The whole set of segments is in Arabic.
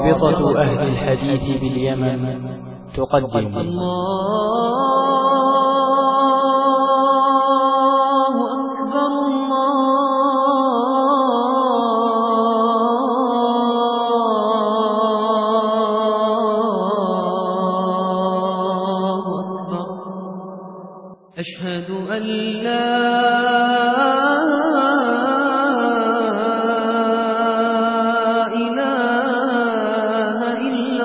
رابطة أهل الحديث باليمن تقدم أشهد أن لا إله إلا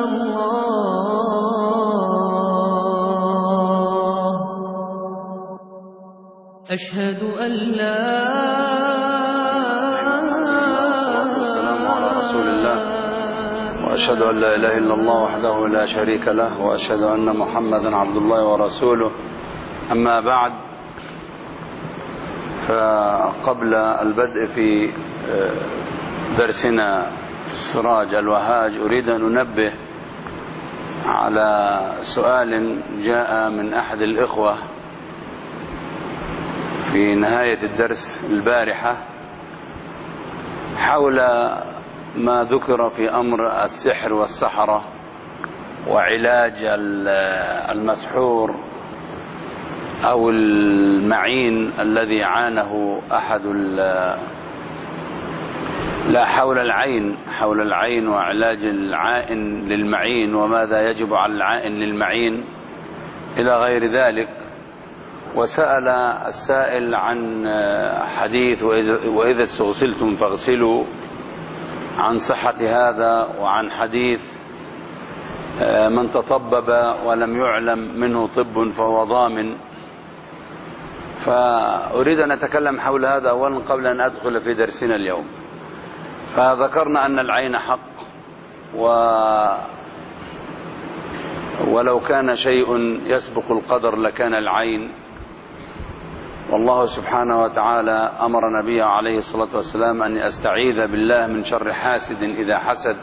الله أشهد أن لا والسلام على رسول الله وأشهد أن لا إله إلا الله وحده لا شريك له وأشهد أن محمدا عبد الله ورسوله. أما بعد، فقبل البدء في درسنا في السراج الوهاج أريد أن أنبه على سؤال جاء من أحد الإخوة في نهاية الدرس البارحة حول ما ذكر في أمر السحر والسحرة وعلاج المسحور أو المعين الذي عانه أحد لا حول العين وعلاج العائن للمعين وماذا يجب على العائن للمعين إلى غير ذلك. وسأل السائل عن حديث وإذا استغسلتم فاغسلوا، عن صحة هذا، وعن حديث من تطبب ولم يعلم منه طب فهو ضامن. فأريد أن أتكلم حول هذا أولا قبل أن أدخل في درسنا اليوم. فذكرنا أن العين حق، ولو كان شيء يسبق القدر لكان العين. والله سبحانه وتعالى أمر نبيه عليه الصلاة والسلام أن يستعيذ بالله من شر حاسد إذا حسد.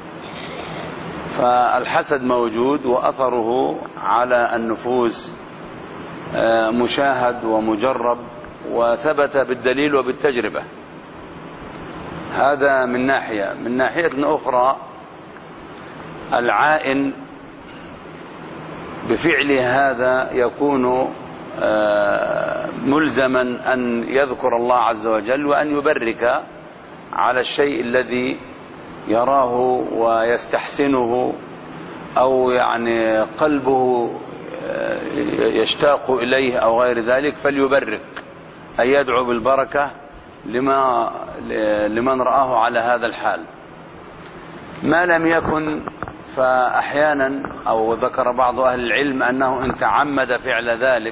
فالحسد موجود وأثره على النفوس مشاهد ومجرب وثبت بالدليل وبالتجربة. هذا من ناحية. من ناحية أخرى، العائن بفعل هذا يكون ملزما أن يذكر الله عز وجل وأن يبرك على الشيء الذي يراه ويستحسنه أو يعني قلبه يشتاق إليه أو غير ذلك، فليبرك أي يدعو بالبركة لمن رآه على هذا الحال. ما لم يكن فأحيانا، أو ذكر بعض أهل العلم أنه إن تعمد فعل ذلك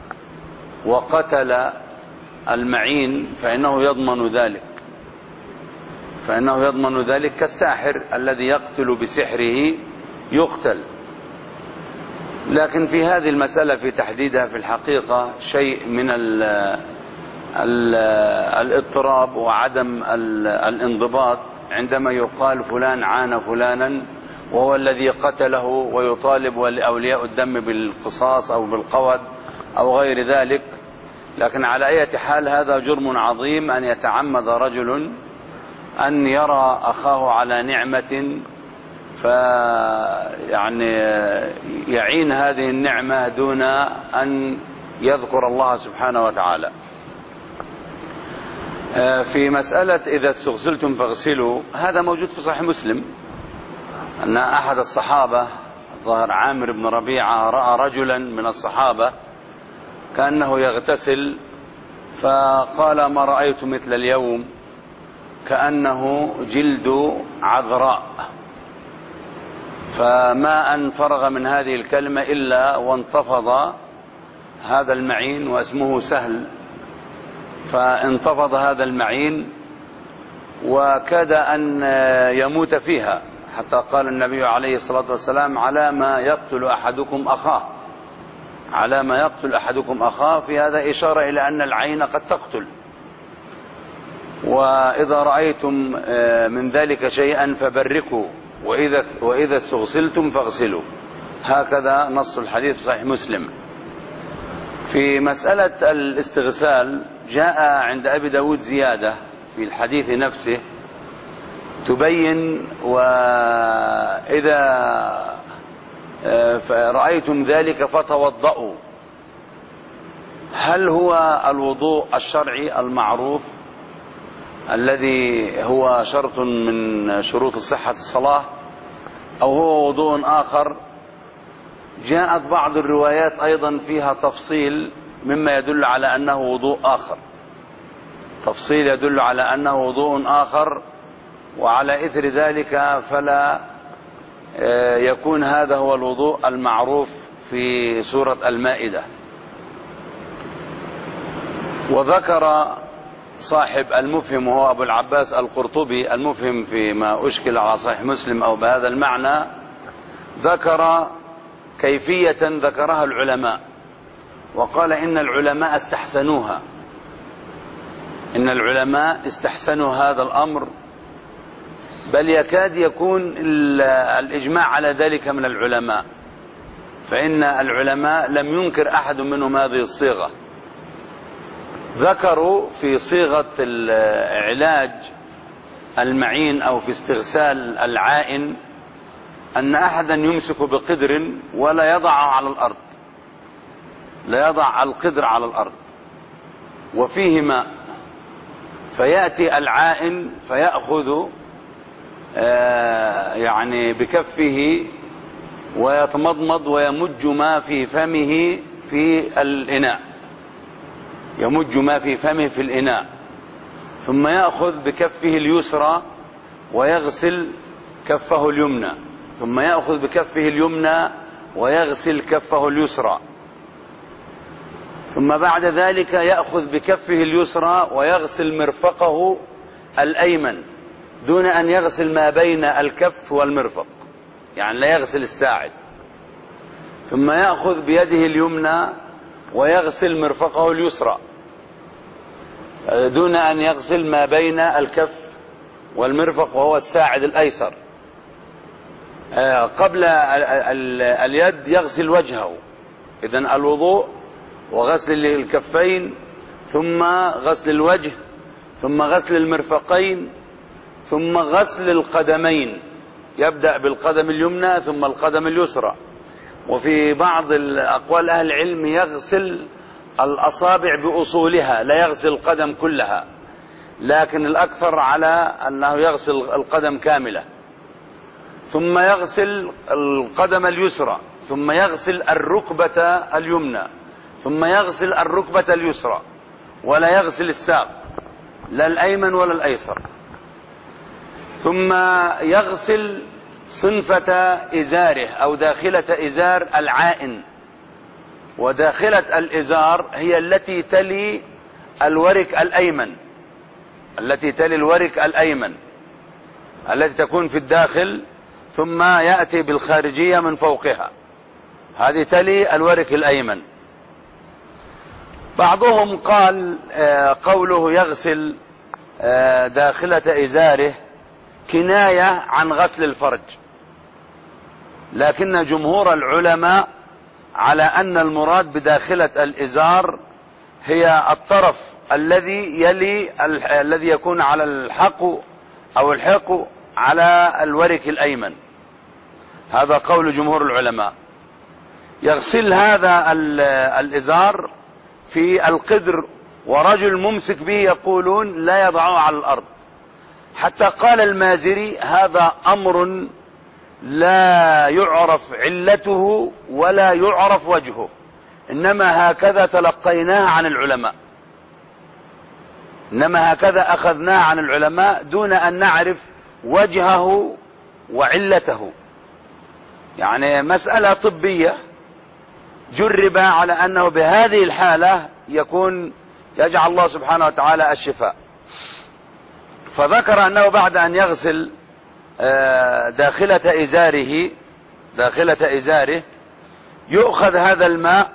وقتل المعين فإنه يضمن ذلك كالساحر الذي يقتل بسحره يقتل. لكن في هذه المسألة في تحديدها في الحقيقة شيء من الاضطراب وعدم الانضباط عندما يقال فلان عان فلانا وهو الذي قتله ويطالب أولياء الدم بالقصاص أو بالقود أو غير ذلك. لكن على أي حال هذا جرم عظيم أن يتعمد رجل أن يرى أخاه على نعمة فيعني يعين هذه النعمة دون أن يذكر الله سبحانه وتعالى. في مسألة إذا استغسلتم فاغسلوا، هذا موجود في صحيح مسلم أن أحد الصحابة ظهر عامر بن ربيعة رأى رجلا من الصحابة كأنه يغتسل فقال ما رأيت مثل اليوم كأنه جلد عذراء. فما أن فرغ من هذه الكلمة إلا وانتفض هذا المعين واسمه سهل، فانتفض هذا المعين وكاد أن يموت فيها، حتى قال النبي عليه الصلاة والسلام على ما يقتل أحدكم أخاه. في هذا إشارة إلى أن العين قد تقتل. وإذا رأيتم من ذلك شيئا فبركوا وإذا استغسلتم فاغسلوا، هكذا نص الحديث في صحيح مسلم. في مسألة الاستغسال جاء عند أبي داود زيادة في الحديث نفسه تبين: وإذا رأيتم ذلك فتوضؤوا. هل هو الوضوء الشرعي المعروف الذي هو شرط من شروط صحة الصلاة، أو هو وضوء آخر؟ جاءت بعض الروايات أيضا فيها تفصيل مما يدل على أنه وضوء آخر، تفصيل يدل على أنه وضوء آخر، وعلى إثر ذلك فلا يكون هذا هو الوضوء المعروف في سورة المائدة. وذكر صاحب المفهم وهو أبو العباس القرطبي المفهم فيما أشكل على صحيح مسلم أو بهذا المعنى، ذكر كيفية ذكرها العلماء، وقال إن العلماء استحسنوها، إن العلماء استحسنوا هذا الأمر، بل يكاد يكون الإجماع على ذلك من العلماء، فإن العلماء لم ينكر أحد منهم هذه الصيغة. ذكروا في صيغة العلاج المعين أو في استغسال العائن أن أحدا يمسك بقدر ولا يضعه على الأرض، لا يضع القدر على الأرض وفيه ماء، فيأتي العائن فيأخذ يعني بكفه ويتمضمض ويمج ما في فمه في الإناء، يمج ما في فمه في الإناء، ثم يأخذ بكفه اليسرى ويغسل كفه اليمنى، ثم يأخذ بكفه اليمنى ويغسل كفه اليسرى، ثم بعد ذلك يأخذ بكفه اليسرى ويغسل مرفقه الأيمن دون أن يغسل ما بين الكف والمرفق، يعني لا يغسل الساعد، ثم يأخذ بيده اليمنى ويغسل مرفقه اليسرى دون أن يغسل ما بين الكف والمرفق وهو الساعد الأيسر. قبل اليد يغسل وجهه، إذن الوضوء وغسل الكفين ثم غسل الوجه ثم غسل المرفقين ثم غسل القدمين، يبدأ بالقدم اليمنى ثم القدم اليسرى، وفي بعض أقوال أهل العلم يغسل الأصابع بأصولها، لا يغسل القدم كلها، لكن الأكثر على أنه يغسل القدم كاملة، ثم يغسل القدم اليسرى ثم يغسل الركبة اليمنى ثم يغسل الركبة اليسرى، ولا يغسل الساق لا الأيمن ولا الأيسر، ثم يغسل صنفة إزاره أو داخلة إزار العائن، وداخلة الإزار هي التي تلي الورك الأيمن، التي تلي الورك الأيمن التي تكون في الداخل ثم يأتي بالخارجية من فوقها، هذه تلي الورك الأيمن. بعضهم قال قوله يغسل داخلة إزاره كناية عن غسل الفرج، لكن جمهور العلماء على أن المراد بداخلة الإزار هي الطرف الذي يلي الذي يكون على الحق أو الحق على الورك الأيمن، هذا قول جمهور العلماء. يغسل هذا الإزار في القدر، ورجل ممسك به يقولون لا يضعه على الأرض، حتى قال المازري هذا أمر لا يعرف علته ولا يعرف وجهه، إنما هكذا تلقيناه عن العلماء، إنما هكذا أخذناه عن العلماء دون أن نعرف وجهه وعلته، يعني مسألة طبية جرب على أنه بهذه الحالة يجعل الله سبحانه وتعالى الشفاء. فذكر أنه بعد أن يغسل داخلة إزاره يؤخذ هذا الماء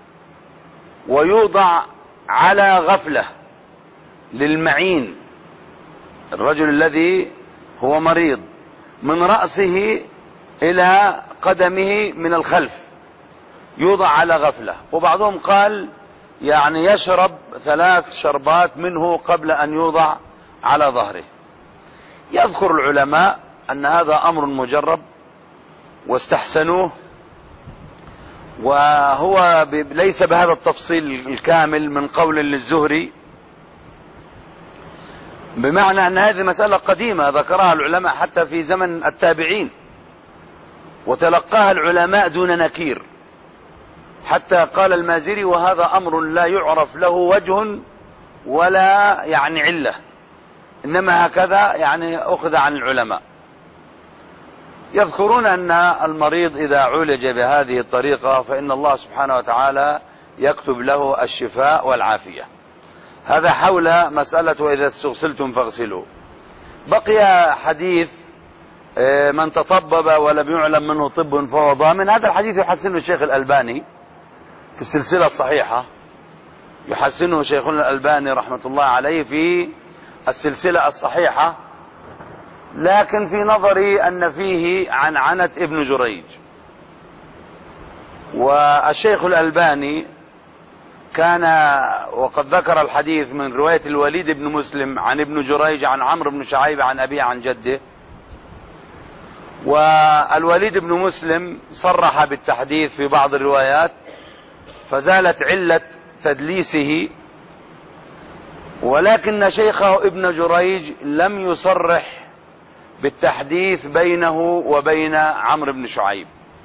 ويوضع على غفلة للمعين، الرجل الذي هو مريض، من رأسه إلى قدمه من الخلف، يوضع على غفلة. وبعضهم قال يعني يشرب 3 شربات منه قبل أن يوضع على ظهره. يذكر العلماء أن هذا أمر مجرب واستحسنوه، وهو ليس بهذا التفصيل الكامل من قول للزهري، بمعنى أن هذه مسألة قديمة ذكرها العلماء حتى في زمن التابعين، وتلقاها العلماء دون نكير، حتى قال المازري: وهذا أمر لا يعرف له وجه ولا يعني علة، إنما هكذا يعني أخذ عن العلماء. يذكرون أن المريض إذا عولج بهذه الطريقة فإن الله سبحانه وتعالى يكتب له الشفاء والعافية. هذا حول مسألة وإذا استغسلتم فاغسلوا. بقي حديث من تطبب ولم يعلم منه طب فهو ضامن. هذا الحديث يحسنه الشيخ الألباني في السلسلة الصحيحة، يحسنه شيخنا الألباني رحمة الله عليه في السلسلة الصحيحة، لكن في نظري أن فيه عنعنة ابن جريج. والشيخ الألباني كان وقد ذكر الحديث من رواية الوليد بن مسلم عن ابن جريج عن عمرو بن شعيب عن أبيه عن جده، والوليد بن مسلم صرح بالتحديث في بعض الروايات، فزالت علة تدليسه، ولكن شيخه ابن جريج لم يصرح بالتحديث بينه وبين عمرو بن شعيب.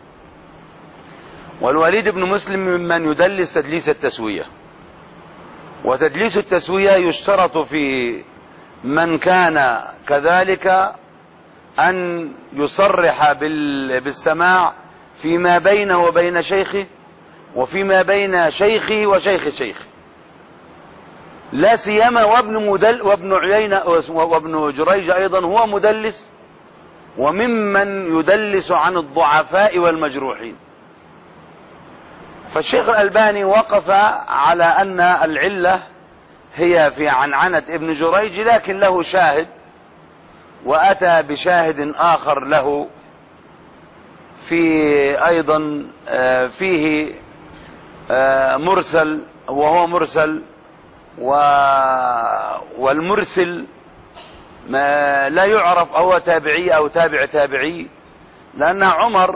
والوليد بن مسلم ممن يدلس تدليس التسوية، وتدليس التسوية يشترط في من كان كذلك أن يصرح بالسماع فيما بينه وبين شيخه، وفيما بين شيخه وشيخ شيخه، لا سيما وابن عيينة وابن جريج أيضا هو مدلس، وممن يدلس عن الضعفاء والمجروحين. فالشيخ الألباني وقف على أن العلة هي في عنعنة ابن جريج، لكن له شاهد، وأتى بشاهد آخر له في أيضا فيه مرسل، وهو مرسل، والمرسل ما لا يعرف هو تابعي أو تابع تابعي، لأن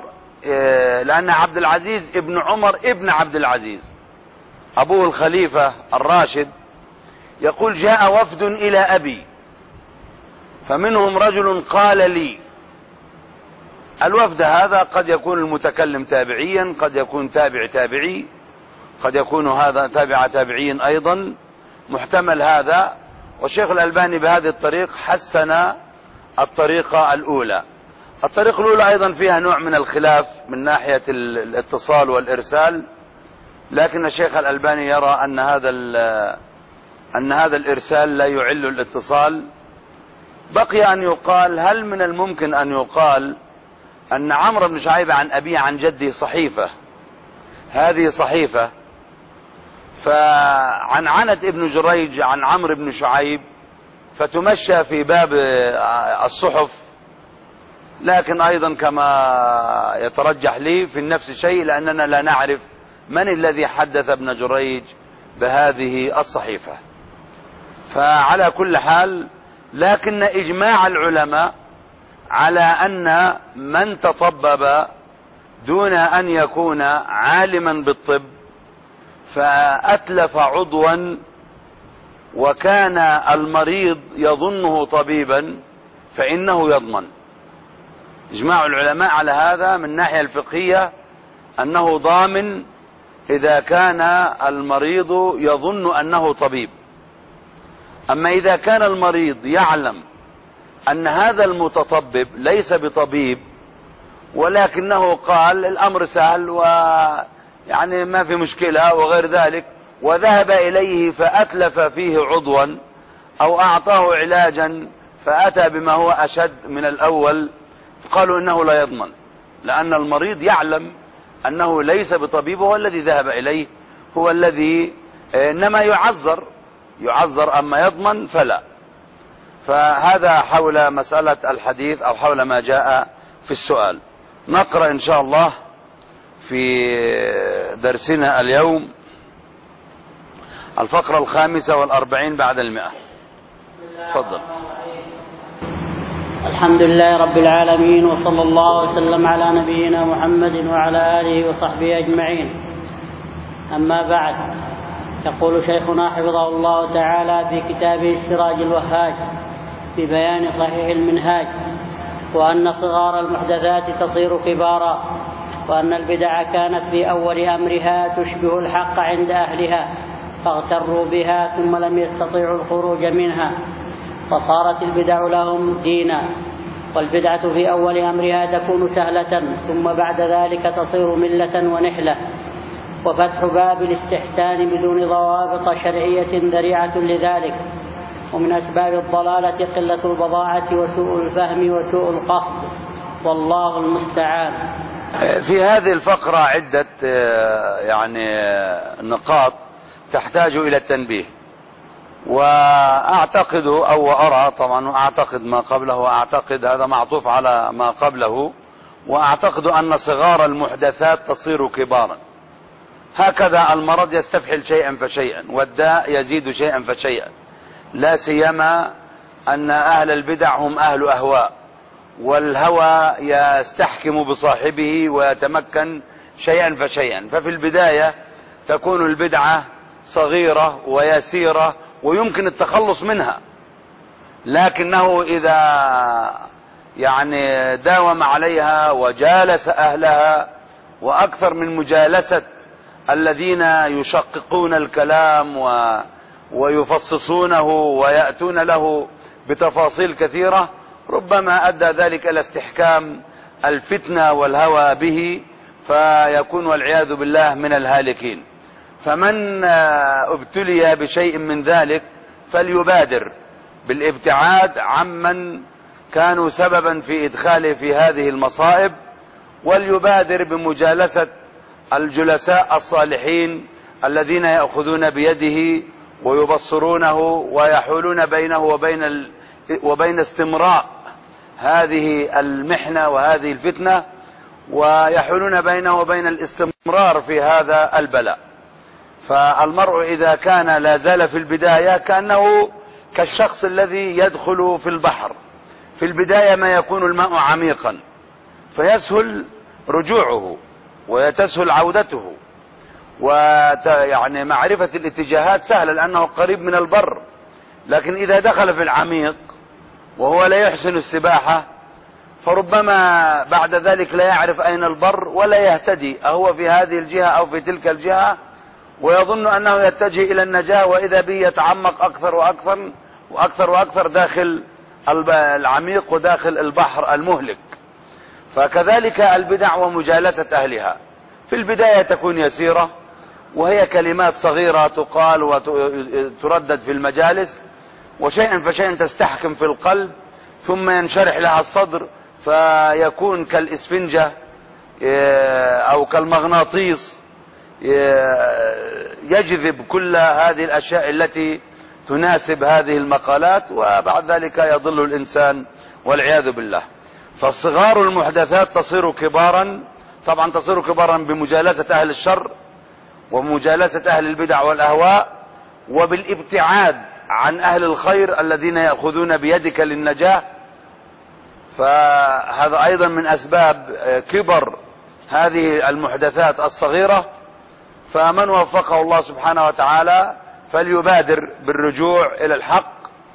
عبد العزيز ابن عمر ابن عبد العزيز أبوه الخليفة الراشد يقول: جاء وفد إلى أبي فمنهم رجل قال لي. الوفد هذا قد يكون المتكلم تابعيا، قد يكون تابع تابعي، قد يكون هذا تابع تابعيا أيضا، محتمل هذا. والشيخ الألباني بهذه الطريق حسن الطريقة الأولى. الطريقة الأولى أيضا فيها نوع من الخلاف من ناحية الاتصال والإرسال، لكن الشيخ الألباني يرى أن هذا الإرسال لا يعل الاتصال. بقي أن يقال: هل من الممكن أن يقال أن عمرو بن شعيب عن أبيه عن جده صحيفة، هذه صحيفة، فعنعنة ابن جريج عن عمرو بن شعيب فتمشى في باب الصحف، لكن أيضا كما يترجح لي في النفس الشيء، لأننا لا نعرف من الذي حدث ابن جريج بهذه الصحيفة. فعلى كل حال، لكن إجماع العلماء على أن من تطبب دون أن يكون عالما بالطب فأتلف عضوا وكان المريض يظنه طبيبا فإنه يضمن. إجماع العلماء على هذا من الناحية الفقهية أنه ضامن إذا كان المريض يظن أنه طبيب. أما إذا كان المريض يعلم أن هذا المتطبب ليس بطبيب، ولكنه قال الأمر سهل ويعني ما في مشكلة وغير ذلك، وذهب إليه فأتلف فيه عضوا أو أعطاه علاجا فأتى بما هو أشد من الأول، قالوا إنه لا يضمن، لأن المريض يعلم أنه ليس بطبيب، هو الذي ذهب إليه، هو الذي إنما يعذر، أما يضمن فلا. فهذا حول مسألة الحديث أو حول ما جاء في السؤال. نقرأ إن شاء الله في درسنا اليوم الفقرة 45 بعد 100. تفضل. الحمد لله رب العالمين، وصلى الله وسلم على نبينا محمد وعلى آله وصحبه أجمعين. أما بعد، يقول شيخنا حفظه الله تعالى في كتابه السراج الوهاج في بيان صحيح المنهاج: وأن صغار المحدثات تصير كبارا، وأن البدع كانت في أول أمرها تشبه الحق عند أهلها فاغتروا بها ثم لم يستطيعوا الخروج منها، فصارت البدع لهم دينا. والبدعة في أول أمرها تكون سهلة، ثم بعد ذلك تصير ملة ونحلة. وفتح باب الاستحسان بدون ضوابط شرعية ذريعة لذلك. ومن أسباب الضلالة قلة البضاعة وسوء الفهم وسوء القصد، والله المستعان. في هذه الفقرة عدة نقاط تحتاج إلى التنبيه، وأعتقد أو أرى، طبعا أعتقد ما قبله، وأعتقد هذا معطوف على ما قبله، وأعتقد أن صغار المحدثات تصير كبارا. هكذا المرض يستفحل شيئا فشيئا، والداء يزيد شيئا فشيئا، لا سيما أن أهل البدع هم أهل أهواء، والهوى يستحكم بصاحبه ويتمكن شيئا فشيئا. ففي البداية تكون البدعة صغيرة ويسيرة ويمكن التخلص منها، لكنه إذا داوم عليها وجالس أهلها، وأكثر من مجالسة الذين يشققون الكلام ويفصصونه ويأتون له بتفاصيل كثيرة، ربما أدى ذلك إلى استحكام الفتنة والهوى به، فيكون والعياذ بالله من الهالكين. فمن ابتلي بشيء من ذلك فليبادر بالابتعاد عمن كانوا سببا في إدخاله في هذه المصائب، وليبادر بمجالسة الجلساء الصالحين الذين يأخذون بيده ويبصرونه ويحولون بينه وبين استمراء هذه المحنة وهذه الفتنة، ويحولون بينه وبين الاستمرار في هذا البلاء. فالمرء إذا كان لا زال في البداية كأنه كالشخص الذي يدخل في البحر. في البداية ما يكون الماء عميقا فيسهل رجوعه وتسهل عودته، معرفة الاتجاهات سهلة لأنه قريب من البر. لكن إذا دخل في العميق وهو لا يحسن السباحة، فربما بعد ذلك لا يعرف أين البر ولا يهتدي، أهو في هذه الجهة أو في تلك الجهة، ويظن أنه يتجه إلى النجاة، وإذا به يتعمق أكثر وأكثر وأكثر وأكثر داخل العميق وداخل البحر المهلك. فكذلك البدع ومجالسة أهلها في البداية تكون يسيرة، وهي كلمات صغيرة تقال وتردد في المجالس، وشيئا فشيئا تستحكم في القلب، ثم ينشرح لها الصدر فيكون كالإسفنجة أو كالمغناطيس، يجذب كل هذه الأشياء التي تناسب هذه المقالات، وبعد ذلك يضل الإنسان والعياذ بالله. فالصغار المحدثات تصير كبارا، طبعا تصير كبارا بمجالسة أهل الشر ومجالسة أهل البدع والأهواء، وبالابتعاد عن أهل الخير الذين يأخذون بيدك للنجاة. فهذا أيضا من أسباب كبر هذه المحدثات الصغيرة. فمن وفقه الله سبحانه وتعالى فليبادر بالرجوع إلى الحق،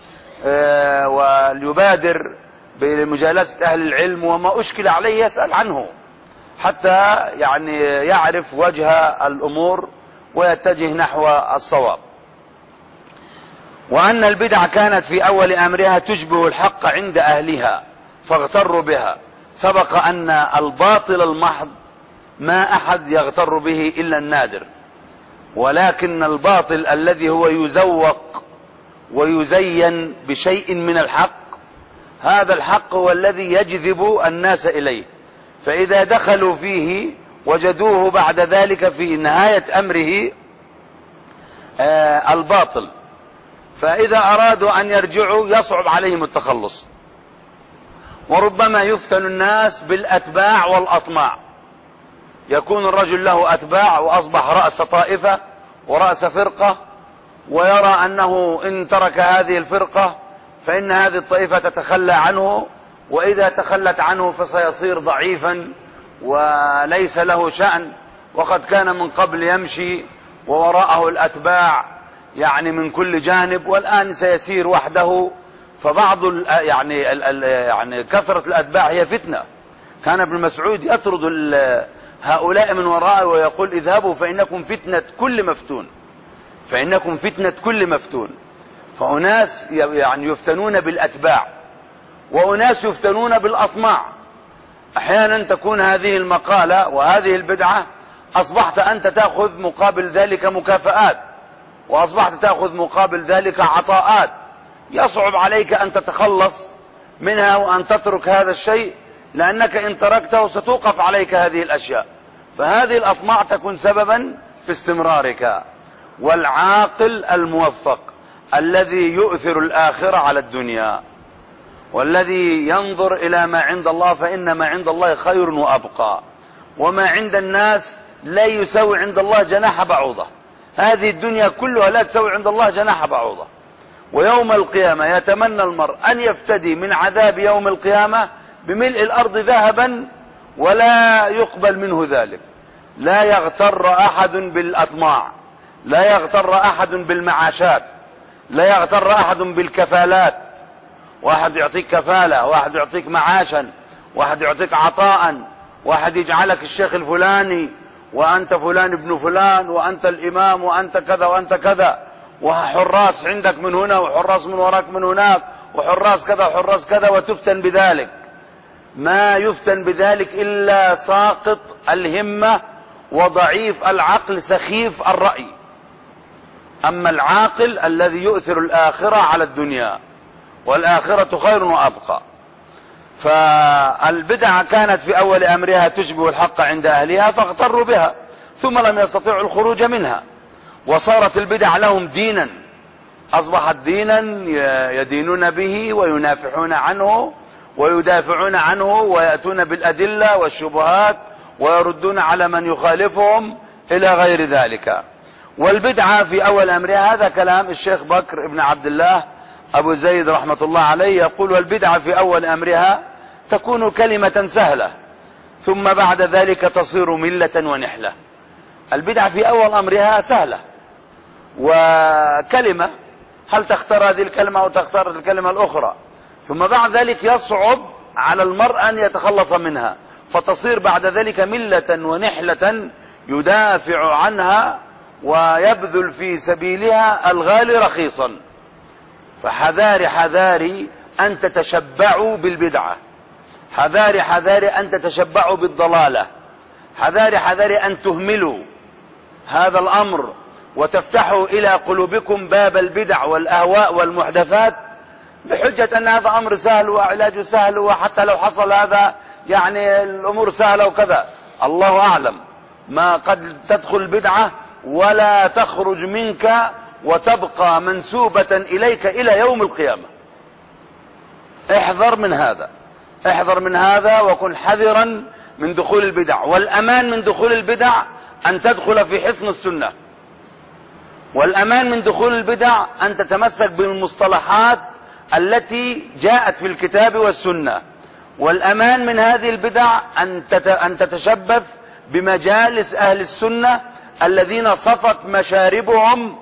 وليبادر بمجالسة أهل العلم، وما أشكل عليه يسأل عنه حتى يعرف وجه الأمور ويتجه نحو الصواب. وأن البدع كانت في أول أمرها تشبه الحق عند أهلها فاغتروا بها. سبق أن الباطل المحض ما أحد يغتر به إلا النادر، ولكن الباطل الذي هو يزوق ويزين بشيء من الحق، هذا الحق هو الذي يجذب الناس إليه. فإذا دخلوا فيه وجدوه بعد ذلك في نهاية أمره الباطل، فإذا أرادوا أن يرجعوا يصعب عليهم التخلص. وربما يفتن الناس بالأتباع والأطماع، يكون الرجل له أتباع وأصبح رأس طائفة ورأس فرقة، ويرى أنه إن ترك هذه الفرقة فإن هذه الطائفة تتخلى عنه وإذا تخلت عنه فسيصير ضعيفا وليس له شأن، وقد كان من قبل يمشي ووراءه الأتباع يعني من كل جانب، والآن سيسير وحده. فبعض يعني كثرة الأتباع هي فتنة. كان ابن مسعود يطرد هؤلاء من وراءه ويقول اذهبوا فإنكم فتنة كل مفتون، فإنكم فتنة كل مفتون. فأناس يعني يفتنون بالأتباع، وأناس يفتنون بالأطماع. أحيانا تكون هذه المقالة وهذه البدعة أصبحت أنت تأخذ مقابل ذلك مكافآت، وأصبحت تأخذ مقابل ذلك عطاءات، يصعب عليك أن تتخلص منها وأن تترك هذا الشيء، لأنك إن تركته ستوقف عليك هذه الأشياء. فهذه الأطماع تكون سببا في استمرارك. والعاقل الموفق الذي يؤثر الآخرة على الدنيا، والذي ينظر إلى ما عند الله، فإن ما عند الله خير وأبقى، وما عند الناس لا يساوي عند الله جناح بعوضة. هذه الدنيا كلها لا تساوي عند الله جناح بعوضة. ويوم القيامة يتمنى المرء أن يفتدي من عذاب يوم القيامة بملء الأرض ذهبا ولا يقبل منه ذلك. لا يغتر أحد بالأطماع، لا يغتر أحد بالمعاشات، لا يغتر أحد بالكفالات. واحد يعطيك كفالة، واحد يعطيك معاشا، واحد يعطيك عطاء، واحد يجعلك الشيخ الفلاني، وأنت فلان ابن فلان، وأنت الإمام، وأنت كذا وأنت كذا، وحراس عندك من هنا وحراس من وراك من هناك، وحراس كذا وحراس كذا، وتفتن بذلك. ما يفتن بذلك إلا ساقط الهمة وضعيف العقل سخيف الرأي. أما العاقل الذي يؤثر الآخرة على الدنيا، والآخرة خير وأبقى. فالبدعة كانت في أول أمرها تشبه الحق عند أهلها فاغتروا بها، ثم لم يستطيعوا الخروج منها، وصارت البدع لهم دينا، أصبحت دينا يدينون به وينافحون عنه ويدافعون عنه، ويأتون بالأدلة والشبهات ويردون على من يخالفهم إلى غير ذلك. والبدعة في أول أمرها، هذا كلام الشيخ بكر بن عبد الله أبو زيد رحمة الله عليه، يقول: والبدعة في أول أمرها تكون كلمة سهلة، ثم بعد ذلك تصير ملة ونحلة. البدعة في أول أمرها سهلة وكلمة، هل تختار هذه الكلمة أو تختار الكلمة الأخرى، ثم بعد ذلك يصعب على المرء أن يتخلص منها، فتصير بعد ذلك ملة ونحلة يدافع عنها ويبذل في سبيلها الغالي رخيصا. فحذاري حذاري أن تتشبعوا بالبدعة، حذاري حذاري أن تتشبعوا بالضلالة، حذاري حذاري أن تهملوا هذا الأمر وتفتحوا إلى قلوبكم باب البدع والأهواء والمحدثات بحجة أن هذا أمر سهل وعلاجه سهل، وحتى لو حصل هذا يعني الأمور سهلة وكذا. الله أعلم، ما قد تدخل البدعة ولا تخرج منك وتبقى منسوبة إليك إلى يوم القيامة. احذر من هذا، احذر من هذا، وكن حذرا من دخول البدع. والأمان من دخول البدع أن تدخل في حصن السنة، والأمان من دخول البدع أن تتمسك بالمصطلحات التي جاءت في الكتاب والسنة، والأمان من هذه البدع أن تتشبث بمجالس أهل السنة الذين صفت مشاربهم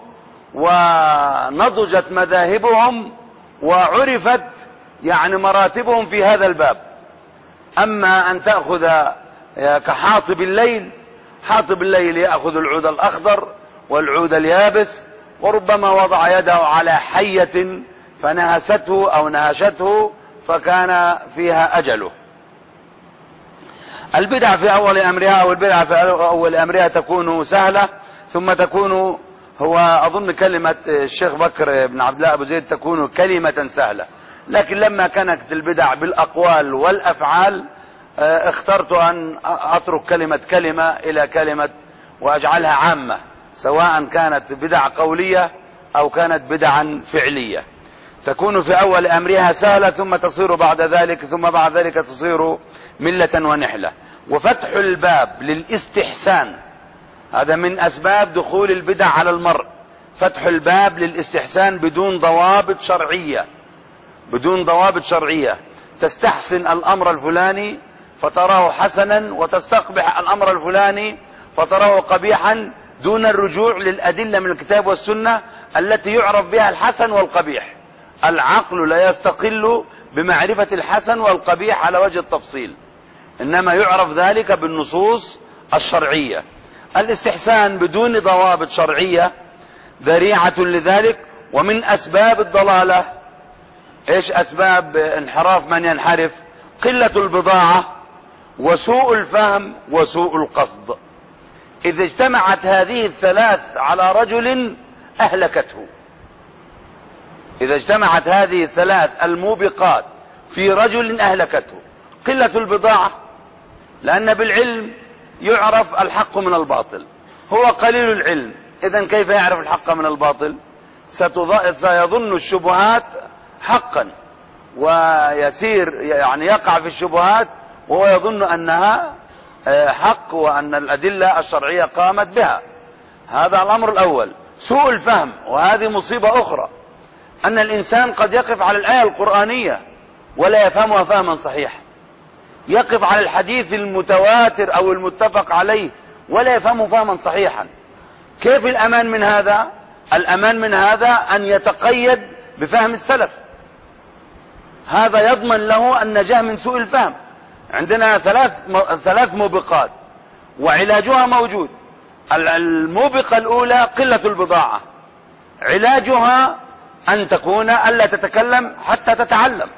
ونضجت مذاهبهم وعرفت يعني مراتبهم في هذا الباب. أما أن تأخذ كحاطب الليل، حاطب الليل يأخذ العود الأخضر والعود اليابس، وربما وضع يده على حية فنهسته أو نهشته فكان فيها أجله. البدع في أول أمرها، والبدع في أول أمرها تكون سهلة، ثم تكون، هو أظن كلمة الشيخ بكر بن عبد الله أبو زيد تكون كلمة سهلة، لكن لما كانت البدع بالأقوال والأفعال اخترت أن أترك كلمة إلى كلمة وأجعلها عامة، سواء كانت بدع قولية أو كانت بدعا فعلية. تكون في أول أمرها سهلة، ثم تصير بعد ذلك تصير ملة ونحلة. وفتح الباب للاستحسان هذا من أسباب دخول البدع على المرء، فتح الباب للاستحسان بدون ضوابط شرعية، بدون ضوابط شرعية. تستحسن الأمر الفلاني فتراه حسنا، وتستقبح الأمر الفلاني فتراه قبيحا، دون الرجوع للأدلة من الكتاب والسنة التي يعرف بها الحسن والقبيح. العقل لا يستقل بمعرفة الحسن والقبيح على وجه التفصيل، إنما يعرف ذلك بالنصوص الشرعية. الاستحسان بدون ضوابط شرعية ذريعة لذلك. ومن أسباب الضلالة، إيش أسباب انحراف من ينحرف؟ قلة البضاعة وسوء الفهم وسوء القصد. إذا اجتمعت هذه الثلاث على رجل أهلكته. إذا اجتمعت هذه الثلاث الموبقات في رجل أهلكته. قلة البضاعة، لأن بالعلم يعرف الحق من الباطل، هو قليل العلم، إذن كيف يعرف الحق من الباطل؟ سيظن الشبهات حقا، ويسير يعني يقع في الشبهات وهو يظن أنها حق وأن الأدلة الشرعية قامت بها. هذا الأمر الأول. سوء الفهم، وهذه مصيبة أخرى، أن الإنسان قد يقف على الآية القرآنية ولا يفهمها فهما صحيحا، يقف على الحديث المتواتر أو المتفق عليه ولا يفهمه فهما صحيحا. كيف الأمان من هذا؟ الأمان من هذا أن يتقيد بفهم السلف، هذا يضمن له النجاة من سوء الفهم. عندنا ثلاث موبقات وعلاجها موجود. الموبقة الأولى قلة البضاعة، علاجها أن تكون ألا تتكلم حتى تتعلم،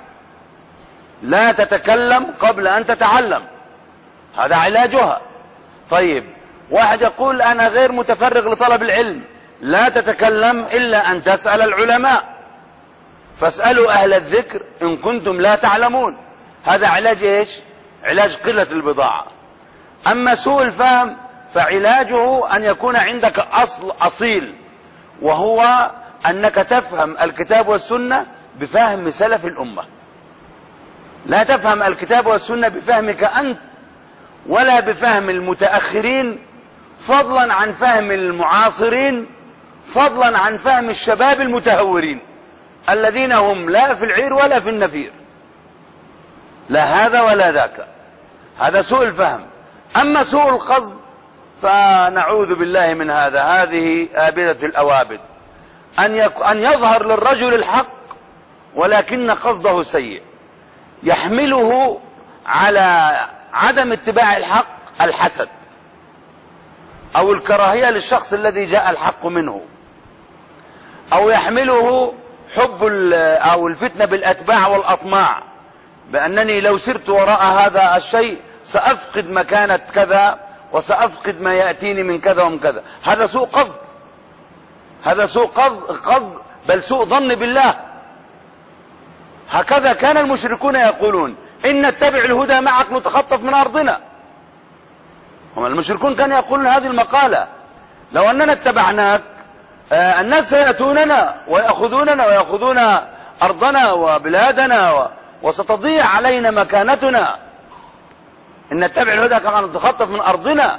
لا تتكلم قبل أن تتعلم، هذا علاجها. طيب، واحد يقول أنا غير متفرغ لطلب العلم، لا تتكلم إلا أن تسأل العلماء، فاسألوا أهل الذكر إن كنتم لا تعلمون. هذا علاج إيش؟ علاج قلة البضاعة. أما سوء الفهم فعلاجه أن يكون عندك أصل أصيل، وهو أنك تفهم الكتاب والسنة بفهم سلف الأمة. لا تفهم الكتاب والسنة بفهمك أنت ولا بفهم المتأخرين، فضلا عن فهم المعاصرين، فضلا عن فهم الشباب المتهورين الذين هم لا في العير ولا في النفير، لا هذا ولا ذاك. هذا سوء الفهم. أما سوء القصد فنعوذ بالله من هذا. هذه آبدة الأوابد، أن يظهر للرجل الحق ولكن قصده سيء، يحمله على عدم اتباع الحق الحسد أو الكراهية للشخص الذي جاء الحق منه، أو يحمله حب أو الفتنة بالأتباع والأطماع، بأنني لو سرت وراء هذا الشيء سأفقد مكانة كذا وسأفقد ما يأتيني من كذا ومن كذا. هذا سوء قصد، هذا سوء قصد، بل سوء ظن بالله. هكذا كان المشركون يقولون: إن نتبع الهدى معك نتخطف من أرضنا. هم المشركون كانوا يقولون هذه المقالة: لو أننا اتبعناك الناس سيأتوننا ويأخذوننا ويأخذون أرضنا وبلادنا وستضيع علينا مكانتنا. إن نتبع الهدى كما نتخطف من أرضنا،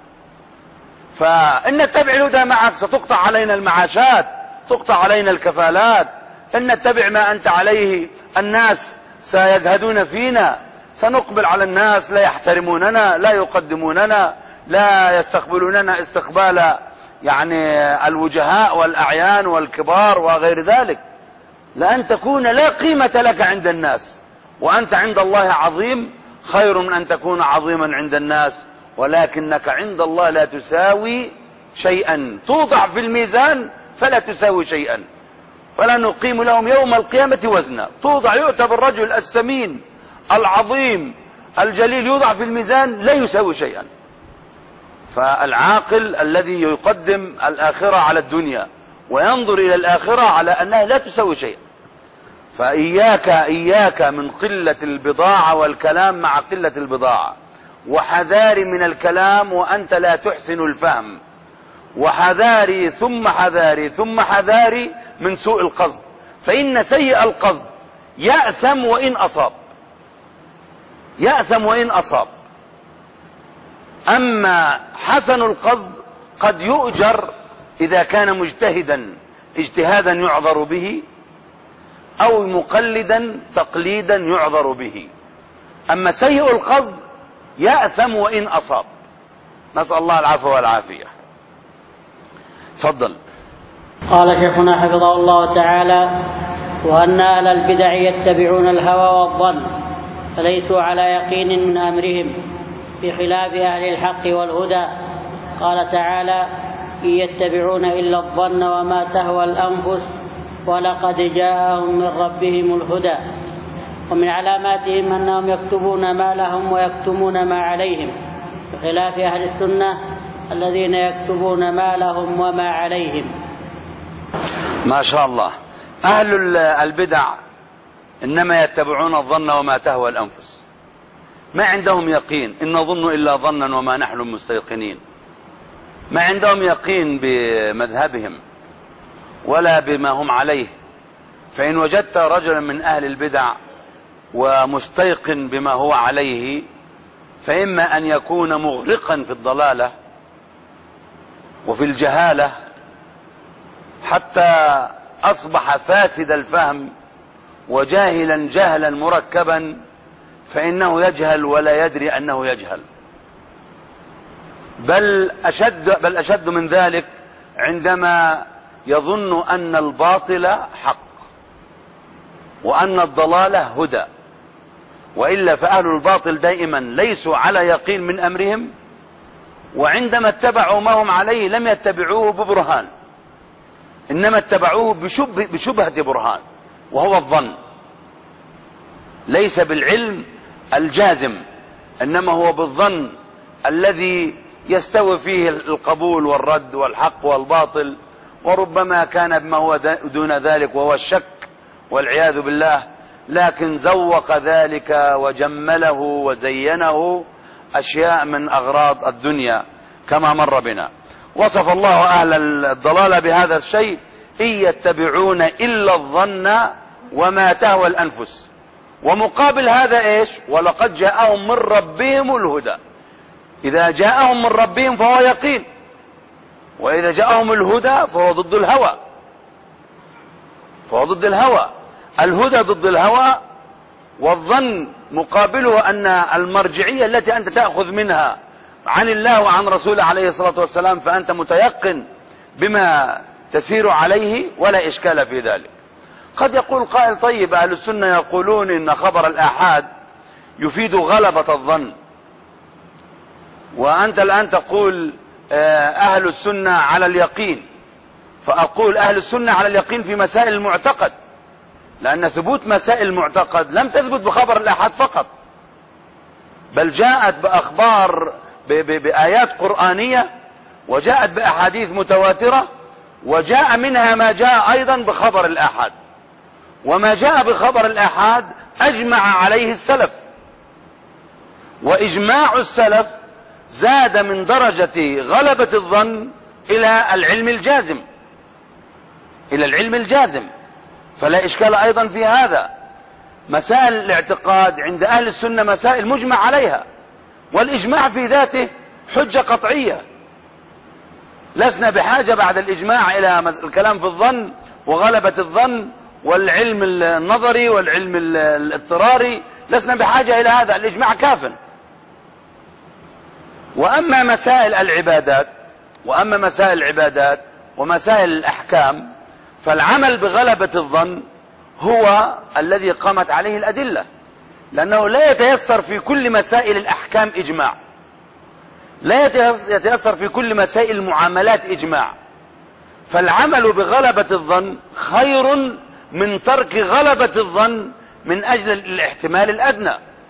فإن نتبع الهدى معك ستقطع علينا المعاشات، تقطع علينا الكفالات. إن نتبع ما أنت عليه الناس سيزهدون فينا، سنقبل على الناس لا يحترموننا، لا يقدموننا، لا يستقبلوننا استقبال يعني الوجهاء والأعيان والكبار وغير ذلك. لأن تكون لا قيمة لك عند الناس وأنت عند الله عظيم خير من أن تكون عظيما عند الناس ولكنك عند الله لا تساوي شيئا. توضع في الميزان فلا تساوي شيئا، فلا نقيم لهم يوم القيامة وزنا. توضع، يؤتى بالرجل السمين العظيم الجليل، يوضع في الميزان لا يساوي شيئا. فالعاقل الذي يقدم الآخرة على الدنيا وينظر إلى الآخرة على أنها لا تساوي شيئا. فإياك من قلة البضاعة والكلام مع قلة البضاعة، وحذاري من الكلام وأنت لا تحسن الفهم، وحذاري ثم حذاري ثم حذاري من سوء القصد، فإن سيء القصد يأثم وإن أصاب، يأثم وإن أصاب. أما حسن القصد قد يؤجر إذا كان مجتهدا اجتهادا يعذر به، أو مقلدا تقليدا يعذر به. أما سيء القصد يأثم وإن أصاب. نسأل الله العفو والعافية. تفضل. قال شيخنا حفظه الله تعالى: وأن أهل البدع يتبعون الهوى والظن فليسوا على يقين من أمرهم بخلاف أهل الحق والهدى. قال تعالى: إن يتبعون إلا الظن وما تهوى الأنفس ولقد جاءهم من ربهم الهدى. ومن علاماتهم أنهم يكتبون ما لهم ويكتمون ما عليهم بخلاف أهل السنة الذين يكتبون ما لهم وما عليهم. ما شاء الله. أهل البدع إنما يتبعون الظن وما تهوى الأنفس، ما عندهم يقين، إن نظن إلا ظنا وما نحن مستيقنين. ما عندهم يقين بمذهبهم ولا بما هم عليه. فإن وجدت رجلا من أهل البدع ومستيقن بما هو عليه فإما أن يكون مغرقا في الضلالة وفي الجهالة حتى أصبح فاسد الفهم وجاهلا جهلا مركبا، فإنه يجهل ولا يدري أنه يجهل. بل أشد من ذلك عندما يظن أن الباطل حق وأن الضلالة هدى. وإلا فأهل الباطل دائما ليسوا على يقين من أمرهم، وعندما اتبعوا ما هم عليه لم يتبعوه ببرهان، إنما اتبعوه بشبهة برهان، وهو الظن، ليس بالعلم الجازم، إنما هو بالظن الذي يستوي فيه القبول والرد والحق والباطل، وربما كان بما هو دون ذلك وهو الشك والعياذ بالله. لكن زوق ذلك وجمله وزينه أشياء من أغراض الدنيا كما مر بنا. وصف الله أهل الضلال بهذا الشيء: إن يتبعون إلا الظن وما تهوى الأنفس. ومقابل هذا إيش؟ ولقد جاءهم من ربهم الهدى. إذا جاءهم من ربهم فهو يقين، وإذا جاءهم الهدى فهو ضد الهوى، فهو ضد الهوى. الهدى ضد الهوى، والظن مقابله أن المرجعية التي أنت تأخذ منها عن الله وعن رسوله عليه الصلاة والسلام، فأنت متيقن بما تسير عليه ولا إشكال في ذلك. قد يقول قائل: طيب أهل السنة يقولون إن خبر الآحاد يفيد غلبة الظن، وأنت الآن تقول أهل السنة على اليقين. فأقول أهل السنة على اليقين في مسائل المعتقد، لأن ثبوت مسائل المعتقد لم تثبت بخبر الآحاد فقط، بل جاءت بأخبار بآيات قرآنية، وجاءت بأحاديث متواترة، وجاء منها ما جاء أيضا بخبر الآحاد. وما جاء بخبر الآحاد أجمع عليه السلف، وإجماع السلف زاد من درجة غلبة الظن إلى العلم الجازم، إلى العلم الجازم. فلا إشكال أيضا في هذا. مسائل الاعتقاد عند أهل السنة مسائل مجمع عليها، والإجماع في ذاته حجة قطعية. لسنا بحاجة بعد الإجماع إلى الكلام في الظن وغلبة الظن والعلم النظري والعلم الاضطراري، لسنا بحاجة إلى هذا، الإجماع كاف. وأما مسائل العبادات ومسائل الأحكام، فالعمل بغلبة الظن هو الذي قامت عليه الأدلة، لأنه لا يتيسر في كل مسائل الأحكام إجماع، لا يتيسر في كل مسائل المعاملات إجماع. فالعمل بغلبة الظن خير من ترك غلبة الظن من أجل الاحتمال الأدنى.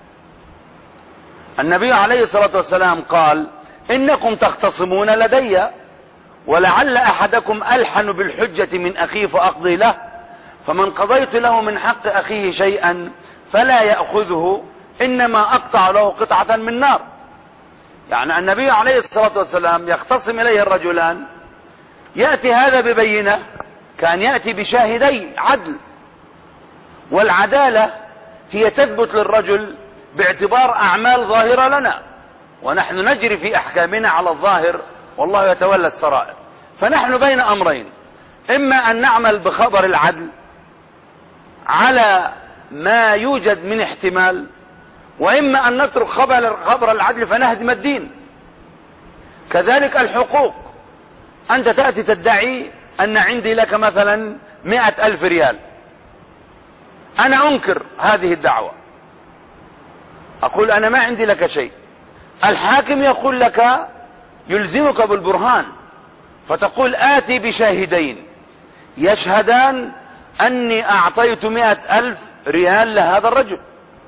النبي عليه الصلاة والسلام قال: إنكم تختصمون لدي، ولعل أحدكم ألحن بالحجة من أخيه فأقضي له، فمن قضيت له من حق أخيه شيئا فلا يأخذه، إنما أقطع له قطعة من نار. يعني النبي عليه الصلاة والسلام يختصم إليه الرجلان، يأتي هذا ببينة كان يأتي بشاهدي عدل، والعدالة هي تثبت للرجل باعتبار أعمال ظاهرة لنا، ونحن نجري في أحكامنا على الظاهر والله يتولى السرائر. فنحن بين أمرين: إما أن نعمل بخبر العدل على ما يوجد من احتمال، وإما أن نترك خبر العدل فنهدم الدين. كذلك الحقوق، أنت تأتي تدعي أن عندي لك مثلا 100,000 ريال، أنا أنكر هذه الدعوة، أقول أنا ما عندي لك شيء، الحاكم يقول لك يلزمك بالبرهان، فتقول آتي بشاهدين يشهدان أني أعطيت 100,000 ريال لهذا الرجل،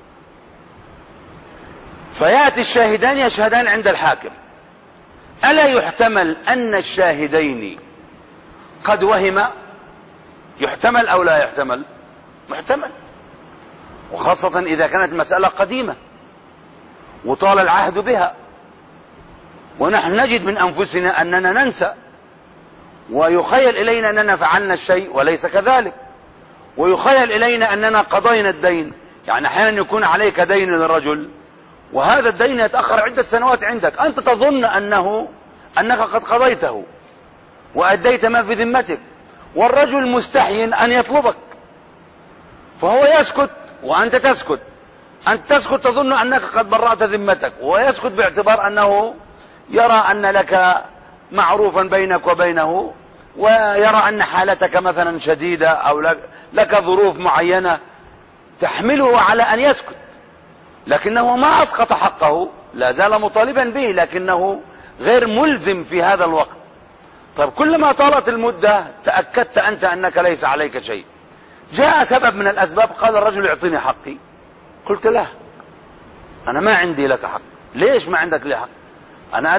فيأتي الشاهدان يشهدان عند الحاكم. ألا يحتمل أن الشاهدين قد وهما؟ يحتمل أو لا يحتمل؟ محتمل، وخاصة إذا كانت المسألة قديمة وطال العهد بها، ونحن نجد من أنفسنا أننا ننسى، ويخيل إلينا أننا فعلنا الشيء وليس كذلك، ويخيل إلينا أننا قضينا الدين. يعني أحيانا يكون عليك دين للرجل وهذا الدين يتأخر عدة سنوات عندك، أنت تظن أنك قد قضيته وأديت ما في ذمتك، والرجل مستحي أن يطلبك، فهو يسكت وأنت تسكت. أنت تسكت تظن أنك قد برأت ذمتك، ويسكت باعتبار أنه يرى أن لك معروفا بينك وبينه، ويرى أن حالتك مثلا شديدة أو لك ظروف معينة تحمله على أن يسكت، لكنه ما أسقط حقه، لا زال مطالبا به، لكنه غير ملزم في هذا الوقت. طيب كلما طالت المدة تأكدت أنت أنك ليس عليك شيء، جاء سبب من الأسباب قال الرجل اعطني حقي، قلت له أنا ما عندي لك حق. ليش ما عندك لي حق؟ أنا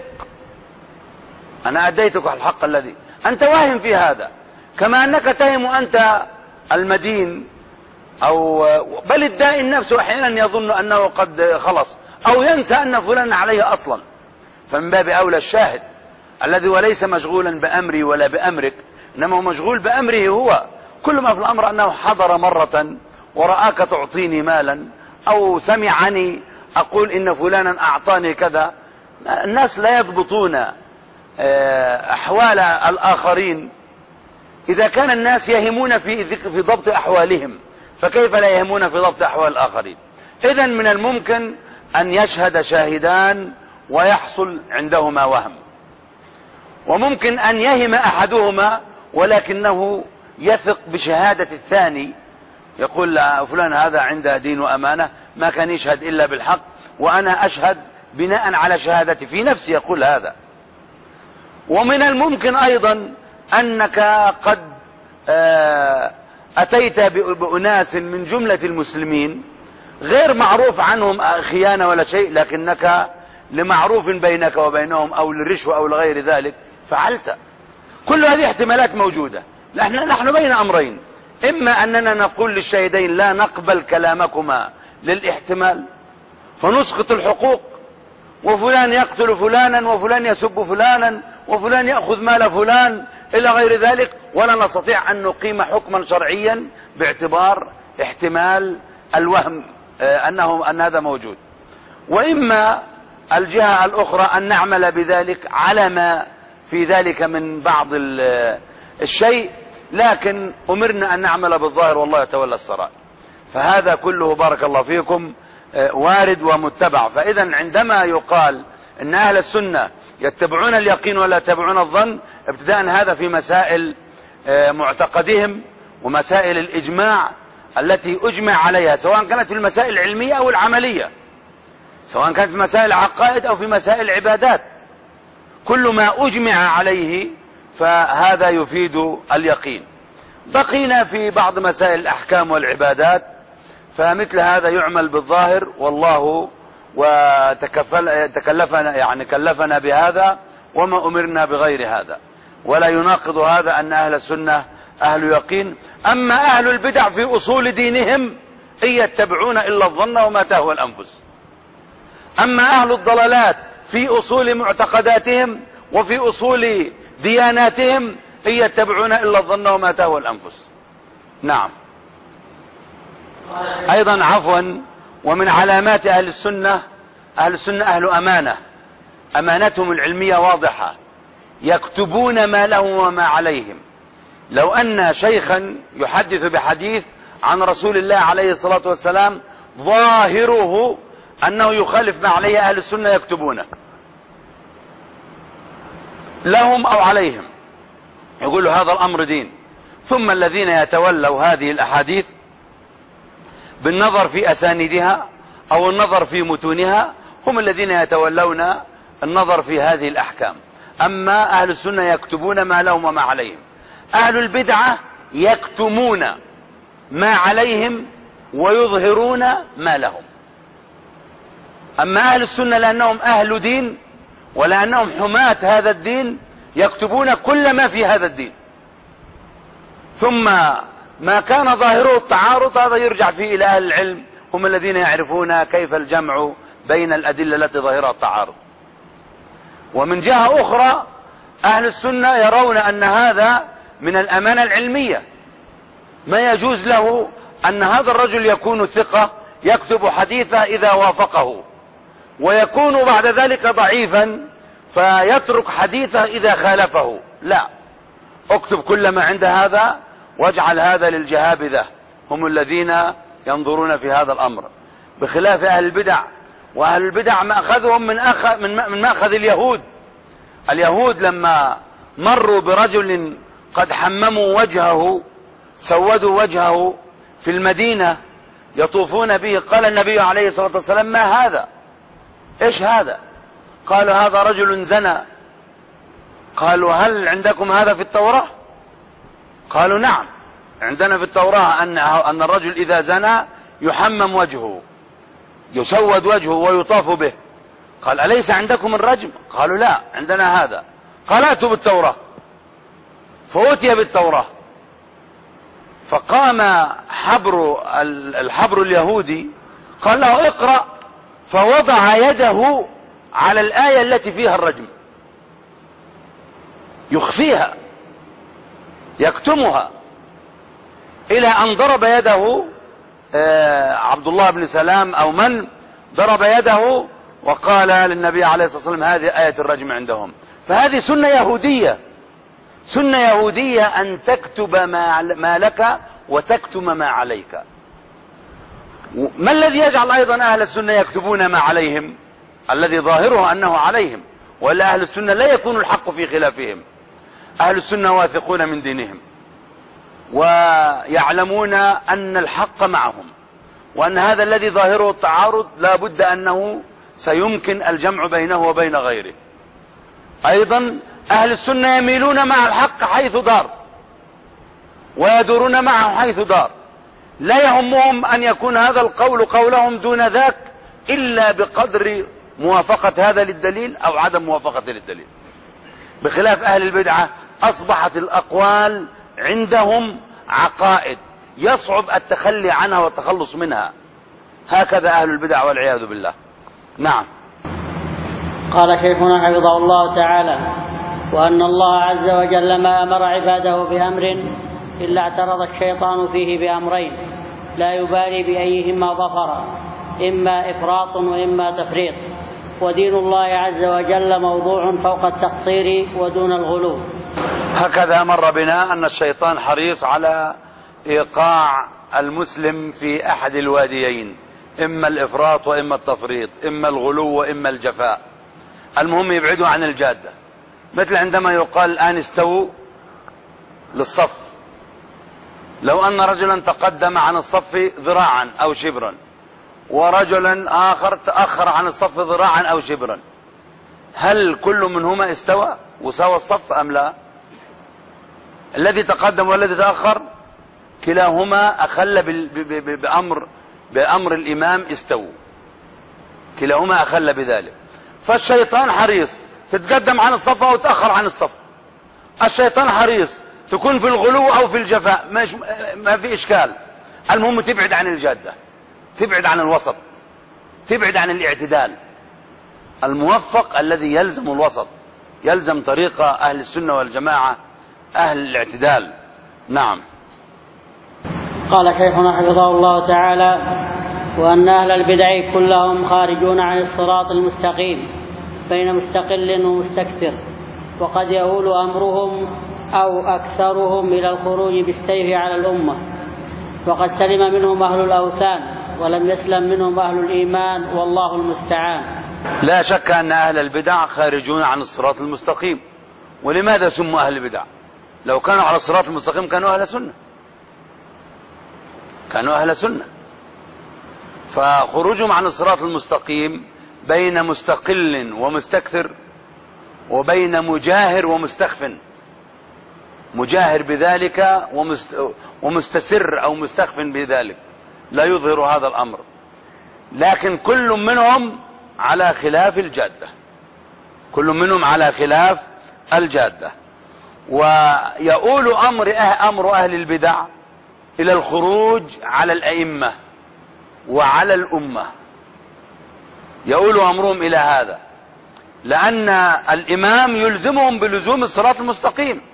أديتك الحق الذي أنت واهم في هذا، كما أنك تهم أنت المدين، أو بل الدائن نفسه أحيانا يظن أنه قد خلص، أو ينسى أن فلان عليه أصلا. فمن باب أولى الشاهد الذي وليس مشغولا بأمري ولا بأمرك، إنما هو مشغول بأمره هو، كل ما في الأمر أنه حضر مرة ورآك تعطيني مالا، أو سمعني أقول إن فلانا أعطاني كذا. الناس لا يضبطون أحوال الآخرين. إذا كان الناس يهمون في ضبط أحوالهم، فكيف لا يهمون في ضبط أحوال الآخرين؟ إذن من الممكن أن يشهد شاهدان ويحصل عندهما وهم، وممكن أن يهم أحدهما ولكنه يثق بشهادة الثاني، يقول فلان هذا عنده دين وأمانة، ما كان يشهد إلا بالحق، وأنا أشهد بناء على شهادتي في نفسي، يقول هذا. ومن الممكن أيضا أنك قد أتيت بأناس من جملة المسلمين غير معروف عنهم خيانة ولا شيء، لكنك لمعروف بينك وبينهم أو للرشوة أو لغير ذلك فعلت. كل هذه احتمالات موجودة. نحن بين أمرين، إما أننا نقول للشهيدين لا نقبل كلامكما للاحتمال فنسقط الحقوق، وفلان يقتل فلانا وفلان يسب فلانا وفلان يأخذ مال فلان إلى غير ذلك، ولا نستطيع أن نقيم حكما شرعيا باعتبار احتمال الوهم أن هذا موجود. وإما الجهة الأخرى أن نعمل بذلك على ما في ذلك من بعض الشيء، لكن أمرنا أن نعمل بالظاهر والله يتولى السرائر. فهذا كله بارك الله فيكم وارد ومتبع. فإذا عندما يقال أن أهل السنة يتبعون اليقين ولا يتبعون الظن، ابتداء هذا في مسائل معتقدهم ومسائل الإجماع التي أجمع عليها، سواء كانت في المسائل العلمية أو العملية، سواء كانت في مسائل العقائد أو في مسائل العبادات، كل ما أجمع عليه فهذا يفيد اليقين. بقينا في بعض مسائل الأحكام والعبادات، فمثل هذا يعمل بالظاهر والله كلفنا بهذا وما أمرنا بغير هذا، ولا يناقض هذا أن أهل السنة أهل يقين. أما أهل البدع في أصول دينهم إن يتبعون إلا الظن وما تهوى الأنفس. أما أهل الضلالات في أصول معتقداتهم وفي أصول دياناتهم إن يتبعون إلا الظن وما تهوى الأنفس. نعم. أيضا عفوا، ومن علامات أهل السنة أهل أمانة، أمانتهم العلمية واضحة، يكتبون ما لهم وما عليهم. لو أن شيخا يحدث بحديث عن رسول الله عليه الصلاة والسلام ظاهره أنه يخالف ما عليه أهل السنة يكتبونه لهم أو عليهم، يقول له هذا الأمر دين. ثم الذين يتولوا هذه الأحاديث بالنظر في أسانيدها أو النظر في متونها هم الذين يتولون النظر في هذه الأحكام. أما أهل السنة يكتبون ما لهم وما عليهم، أهل البدعة يكتمون ما عليهم ويظهرون ما لهم. أما أهل السنة لأنهم أهل دين ولأنهم حماة هذا الدين يكتبون كل ما في هذا الدين، ثم ما كان ظاهره التعارض هذا يرجع فيه إلى أهل العلم، هم الذين يعرفون كيف الجمع بين الأدلة التي ظاهرها التعارض. ومن جهة أخرى أهل السنة يرون أن هذا من الأمانة العلمية، ما يجوز له أن هذا الرجل يكون ثقة يكتب حديثه إذا وافقه، ويكون بعد ذلك ضعيفا فيترك حديثه إذا خالفه. لا، اكتب كل ما عند هذا واجعل هذا للجهابذة، هم الذين ينظرون في هذا الأمر، بخلاف أهل البدع. وأهل البدع مأخذهم من مأخذ اليهود. اليهود لما مروا برجل قد حمموا وجهه سودوا وجهه في المدينة يطوفون به، قال النبي عليه الصلاة والسلام ما هذا؟ ايش هذا؟ قالوا هذا رجل زنى. قالوا هل عندكم هذا في التوراة؟ قالوا نعم عندنا في التوراة أن الرجل إذا زنى يحمم وجهه يسود وجهه ويطاف به. قال أليس عندكم الرجم؟ قالوا لا عندنا هذا. قال ائتوا بالتوراة، فأتي بالتوراة، فقام الحبر اليهودي قال له اقرأ، فوضع يده على الآية التي فيها الرجم يخفيها يكتمها، إلى أن ضرب يده عبد الله بن سلام أو من ضرب يده وقال للنبي عليه الصلاة والسلام هذه آية الرجم عندهم. فهذه سنة يهودية، سنة يهودية أن تكتب ما لك وتكتم ما عليك. ما الذي يجعل أيضا أهل السنة يكتبون ما عليهم؟ الذي ظاهره أنه عليهم، ولا أهل السنة لا يكون الحق في خلافهم. أهل السنة واثقون من دينهم ويعلمون أن الحق معهم، وأن هذا الذي ظاهره التعارض لا بد أنه سيمكن الجمع بينه وبين غيره. أيضا أهل السنة يميلون مع الحق حيث دار ويدورون معه حيث دار، لا يهمهم أن يكون هذا القول قولهم دون ذاك إلا بقدر موافقة هذا للدليل أو عدم موافقة للدليل. بخلاف أهل البدعة أصبحت الأقوال عندهم عقائد يصعب التخلي عنها والتخلص منها، هكذا أهل البدع والعياذ بالله. نعم. قال شيخنا حفظه الله تعالى: وأن الله عز وجل ما أمر عباده بأمر إلا اعترض الشيطان فيه بأمرين لا يبالي بأيهما ظفر، إما إفراط وإما تفريط، ودين الله عز وجل موضوع فوق التقصير ودون الغلو. هكذا مر بنا أن الشيطان حريص على إيقاع المسلم في أحد الواديين، إما الإفراط وإما التفريط، إما الغلو وإما الجفاء، المهم يبعدوا عن الجادة. مثل عندما يقال الآن استووا للصف، لو أن رجلا تقدم عن الصف ذراعا أو شبرا ورجلا آخر تأخر عن الصف ذراعا أو شبرا، هل كل منهما استوى وسوى الصف أم لا؟ الذي تقدم والذي تأخر كلاهما أخل بأمر الإمام استووا، كلاهما أخل بذلك. فالشيطان حريص تتقدم عن الصف أو تأخر عن الصف، الشيطان حريص تكون في الغلو أو في الجفاء، ما في إشكال، المهم تبعد عن الجادة، تبعد عن الوسط، تبعد عن الاعتدال. الموفق الذي يلزم الوسط، يلزم طريقة أهل السنة والجماعة، أهل الاعتدال. نعم. قال شيخنا حفظه الله تعالى: وأن أهل البدع كلهم خارجون عن الصراط المستقيم بين مستقل ومستكثر، وقد يؤول أمرهم أو أكثرهم إلى الخروج بالسيف على الأمة، وقد سلم منهم أهل الأوثان ولم يسلم منهم أهل الإيمان، والله المستعان. لا شك أن أهل البدع خارجون عن الصراط المستقيم. ولماذا سموا أهل البدع؟ لو كانوا على الصراط المستقيم كانوا أهل سنة، كانوا أهل سنة. فخروجهم عن الصراط المستقيم بين مستقل ومستكثر، وبين مجاهر ومستخف، مجاهر بذلك ومستسر أو مستخف بذلك، لا يظهر هذا الأمر. لكن كل منهم على خلاف الجادة، كل منهم على خلاف الجادة. ويؤول أمر أهل البدع إلى الخروج على الأئمة وعلى الأمة، يؤول أمرهم إلى هذا، لأن الإمام يلزمهم بلزوم الصراط المستقيم،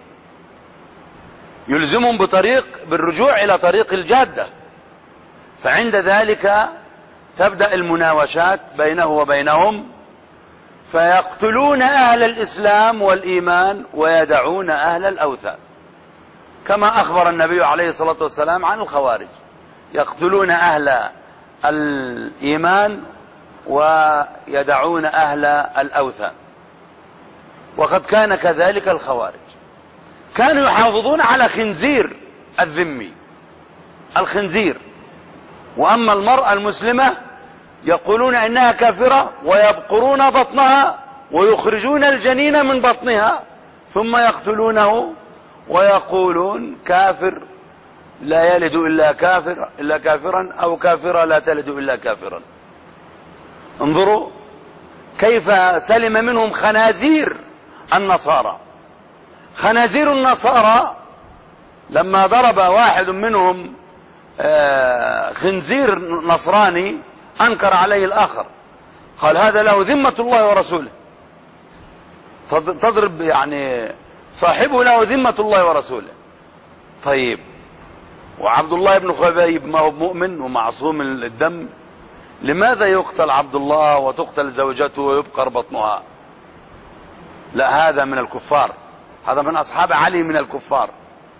يلزمهم بالرجوع إلى طريق الجادة. فعند ذلك تبدأ المناوشات بينه وبينهم، فيقتلون أهل الإسلام والإيمان ويدعون أهل الأوثان، كما أخبر النبي عليه الصلاة والسلام عن الخوارج، يقتلون أهل الإيمان ويدعون أهل الأوثان. وقد كان كذلك الخوارج، كانوا يحافظون على خنزير الذمي، الخنزير. وأما المرأة المسلمة يقولون إنها كافرة، ويبقرون بطنها ويخرجون الجنين من بطنها ثم يقتلونه ويقولون كافر لا يلد إلا كافرا أو كافرة لا تلد إلا كافرا. انظروا كيف سلم منهم خنازير النصارى. خنازير النصارى لما ضرب واحد منهم خنزير نصراني أنكر عليه الآخر، قال هذا له ذمة الله ورسوله، تضرب يعني صاحبه له ذمة الله ورسوله. طيب وعبد الله بن خبيب ما هو مؤمن ومعصوم الدم، لماذا يقتل عبد الله وتقتل زوجته ويبقر بطنها؟ لا، هذا من الكفار، هذا من أصحاب علي من الكفار.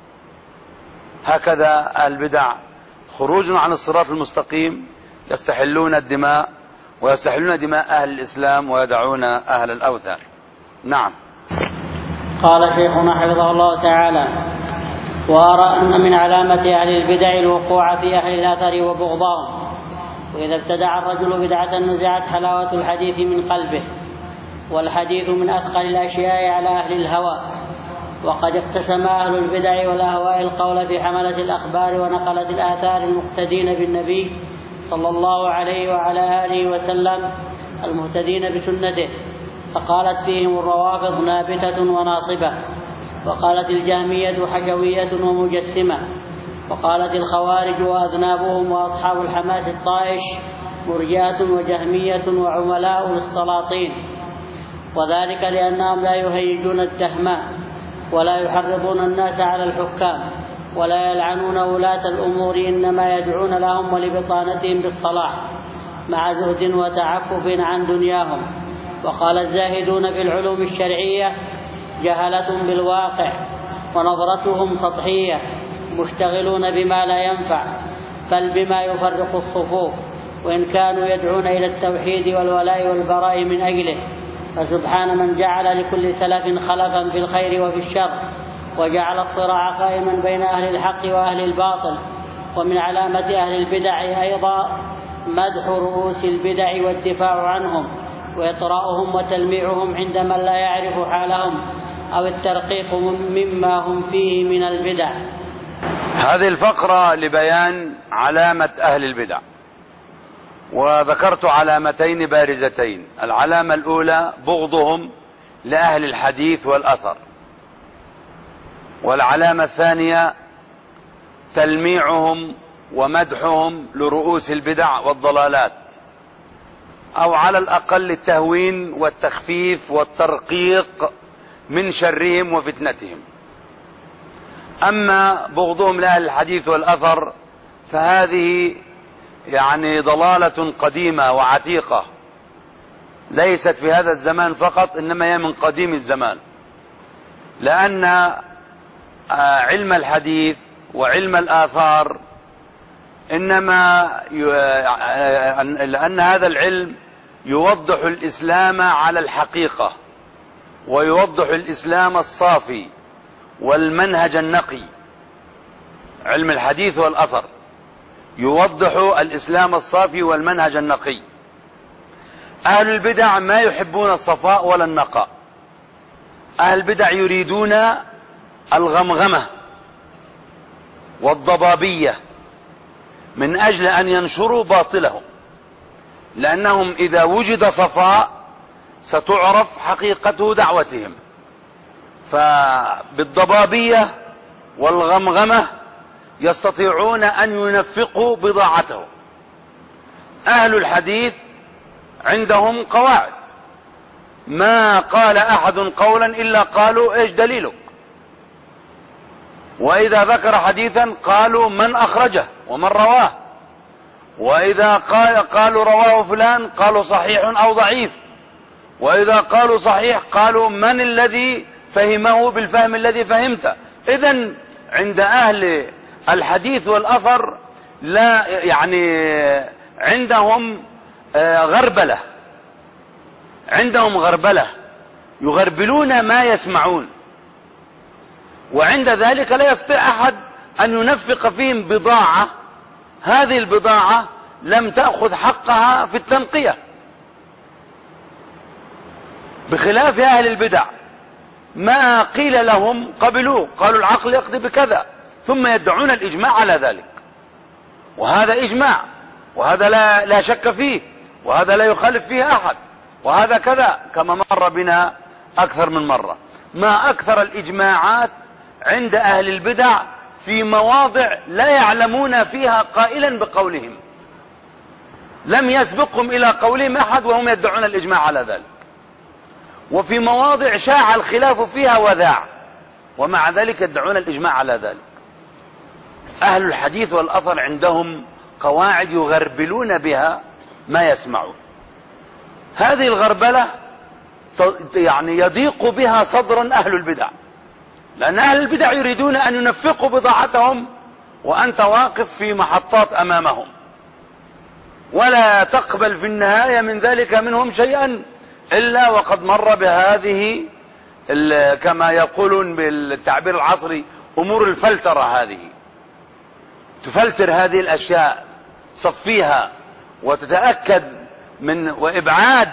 هكذا البدع خروج عن الصراط المستقيم، يستحلون الدماء ويستحلون دماء أهل الإسلام ويدعون أهل الأوثان. نعم. قال شيخنا حفظه الله تعالى: وأرى أن من علامة أهل البدع الوقوع في أهل الأثر وبغضهم، وإذا ابتدع الرجل بدعة نزعت حلاوة الحديث من قلبه، والحديث من أثقل الأشياء على أهل الهوى. وقد اقتسم أهل البدع والأهواء القول في حملة الأخبار ونقلة الآثار المقتدين بالنبي صلى الله عليه وعلى آله وسلم المهتدين بسنته، فقالت فيهم الروافض نابتة وناصبة، وقالت الجهمية حجوية ومجسمة، وقالت الخوارج وأذنابهم وأصحاب الحماس الطائش مرجئة وجهمية وعملاء للسلاطين، وذلك لأنهم لا يهيجون التهمة ولا يحرضون الناس على الحكام ولا يلعنون ولاة الأمور، إنما يدعون لهم ولبطانتهم بالصلاح مع زهد وتعفف عن دنياهم. وقال الزاهدون في العلوم الشرعية جهلة بالواقع ونظرتهم سطحية، مشتغلون بما لا ينفع بل بما يفرق الصفوف، وإن كانوا يدعون إلى التوحيد والولاء والبراء من أجله. فسبحان من جعل لكل سلف خلفا في الخير وفي الشر، وجعل الصراع قائما بين أهل الحق وأهل الباطل. ومن علامة أهل البدع أيضا مدح رؤوس البدع والدفاع عنهم وإطراؤهم وتلميعهم عند من لا يعرف حالهم، أو الترقيق مما هم فيه من البدع. هذه الفقرة لبيان علامة أهل البدع، وذكرت علامتين بارزتين. العلامة الأولى بغضهم لأهل الحديث والأثر، والعلامة الثانية تلميعهم ومدحهم لرؤوس البدع والضلالات، أو على الأقل التهوين والتخفيف والترقيق من شرهم وفتنتهم. أما بغضهم لأهل الحديث والأثر فهذه يعني ضلالة قديمة وعتيقة، ليست في هذا الزمان فقط، إنما هي من قديم الزمان، لأن علم الحديث وعلم الآثار إنما لأن هذا العلم يوضح الإسلام على الحقيقة، ويوضح الإسلام الصافي والمنهج النقي. علم الحديث والأثر يوضح الإسلام الصافي والمنهج النقي. أهل البدع ما يحبون الصفاء ولا النقاء. أهل البدع يريدون الغمغمة والضبابية من أجل أن ينشروا باطلهم، لأنهم إذا وجد صفاء ستعرف حقيقة دعوتهم، فبالضبابية والغمغمة يستطيعون أن ينفقوا بضاعتهم. أهل الحديث عندهم قواعد، ما قال أحد قولا إلا قالوا إيش دليلك، وإذا ذكر حديثا قالوا من أخرجه ومن رواه، وإذا قالوا رواه فلان قالوا صحيح أو ضعيف، وإذا قالوا صحيح قالوا من الذي فهمه بالفهم الذي فهمته. إذن عند أهل الحديث والأثر لا عندهم غربلة، عندهم غربلة، يغربلون ما يسمعون، وعند ذلك لا يستطيع أحد أن ينفق فيهم بضاعة هذه البضاعة لم تأخذ حقها في التنقية، بخلاف أهل البدع ما قيل لهم قبلوه، قالوا العقل يقضي بكذا، ثم يدعون الإجماع على ذلك، وهذا إجماع، وهذا لا شك فيه، وهذا لا يخالف فيه أحد، وهذا كذا، كما مر بنا أكثر من مرة. ما أكثر الإجماعات عند أهل البدع في مواضع لا يعلمون فيها قائلا بقولهم، لم يسبقهم إلى قولهم أحد وهم يدعون الإجماع على ذلك، وفي مواضع شاع الخلاف فيها وذاع ومع ذلك يدعون الإجماع على ذلك. أهل الحديث والأثر عندهم قواعد يغربلون بها ما يسمعون. هذه الغربلة يضيق بها صدرا أهل البدع، لأن أهل البدع يريدون أن ينفقوا بضاعتهم وأنت واقف في محطات أمامهم، ولا تقبل في النهاية من ذلك منهم شيئا إلا وقد مر بهذه كما يقولون بالتعبير العصري أمور الفلترة. هذه تفلتر هذه الأشياء، تصفيها وتتأكد من وإبعاد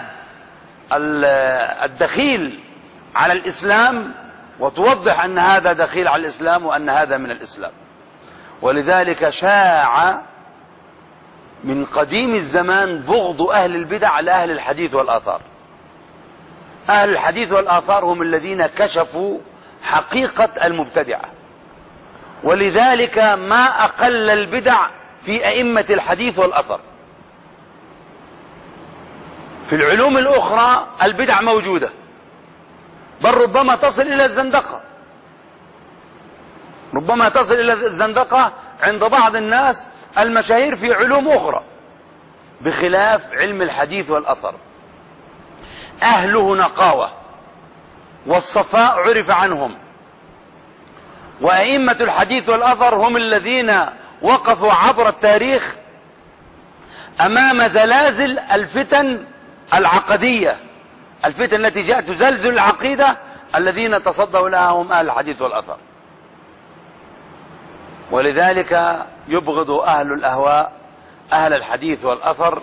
الدخيل على الإسلام، وتوضح أن هذا دخيل على الإسلام وأن هذا من الإسلام. ولذلك شاع من قديم الزمان بغض أهل البدع لأهل الحديث والآثار. أهل الحديث والآثار هم الذين كشفوا حقيقة المبتدعة، ولذلك ما أقل البدع في أئمة الحديث والأثر. في العلوم الأخرى البدع موجودة، بل ربما تصل إلى الزندقة، ربما تصل إلى الزندقة عند بعض الناس المشاهير في علوم أخرى، بخلاف علم الحديث والأثر أهله نقاوة والصفاء عرف عنهم. وأئمة الحديث والأثر هم الذين وقفوا عبر التاريخ أمام زلازل الفتن العقدية، الفتن التي جاءت تزلزل العقيدة، الذين تصدوا لها هم أهل الحديث والأثر. ولذلك يبغض أهل الأهواء أهل الحديث والأثر،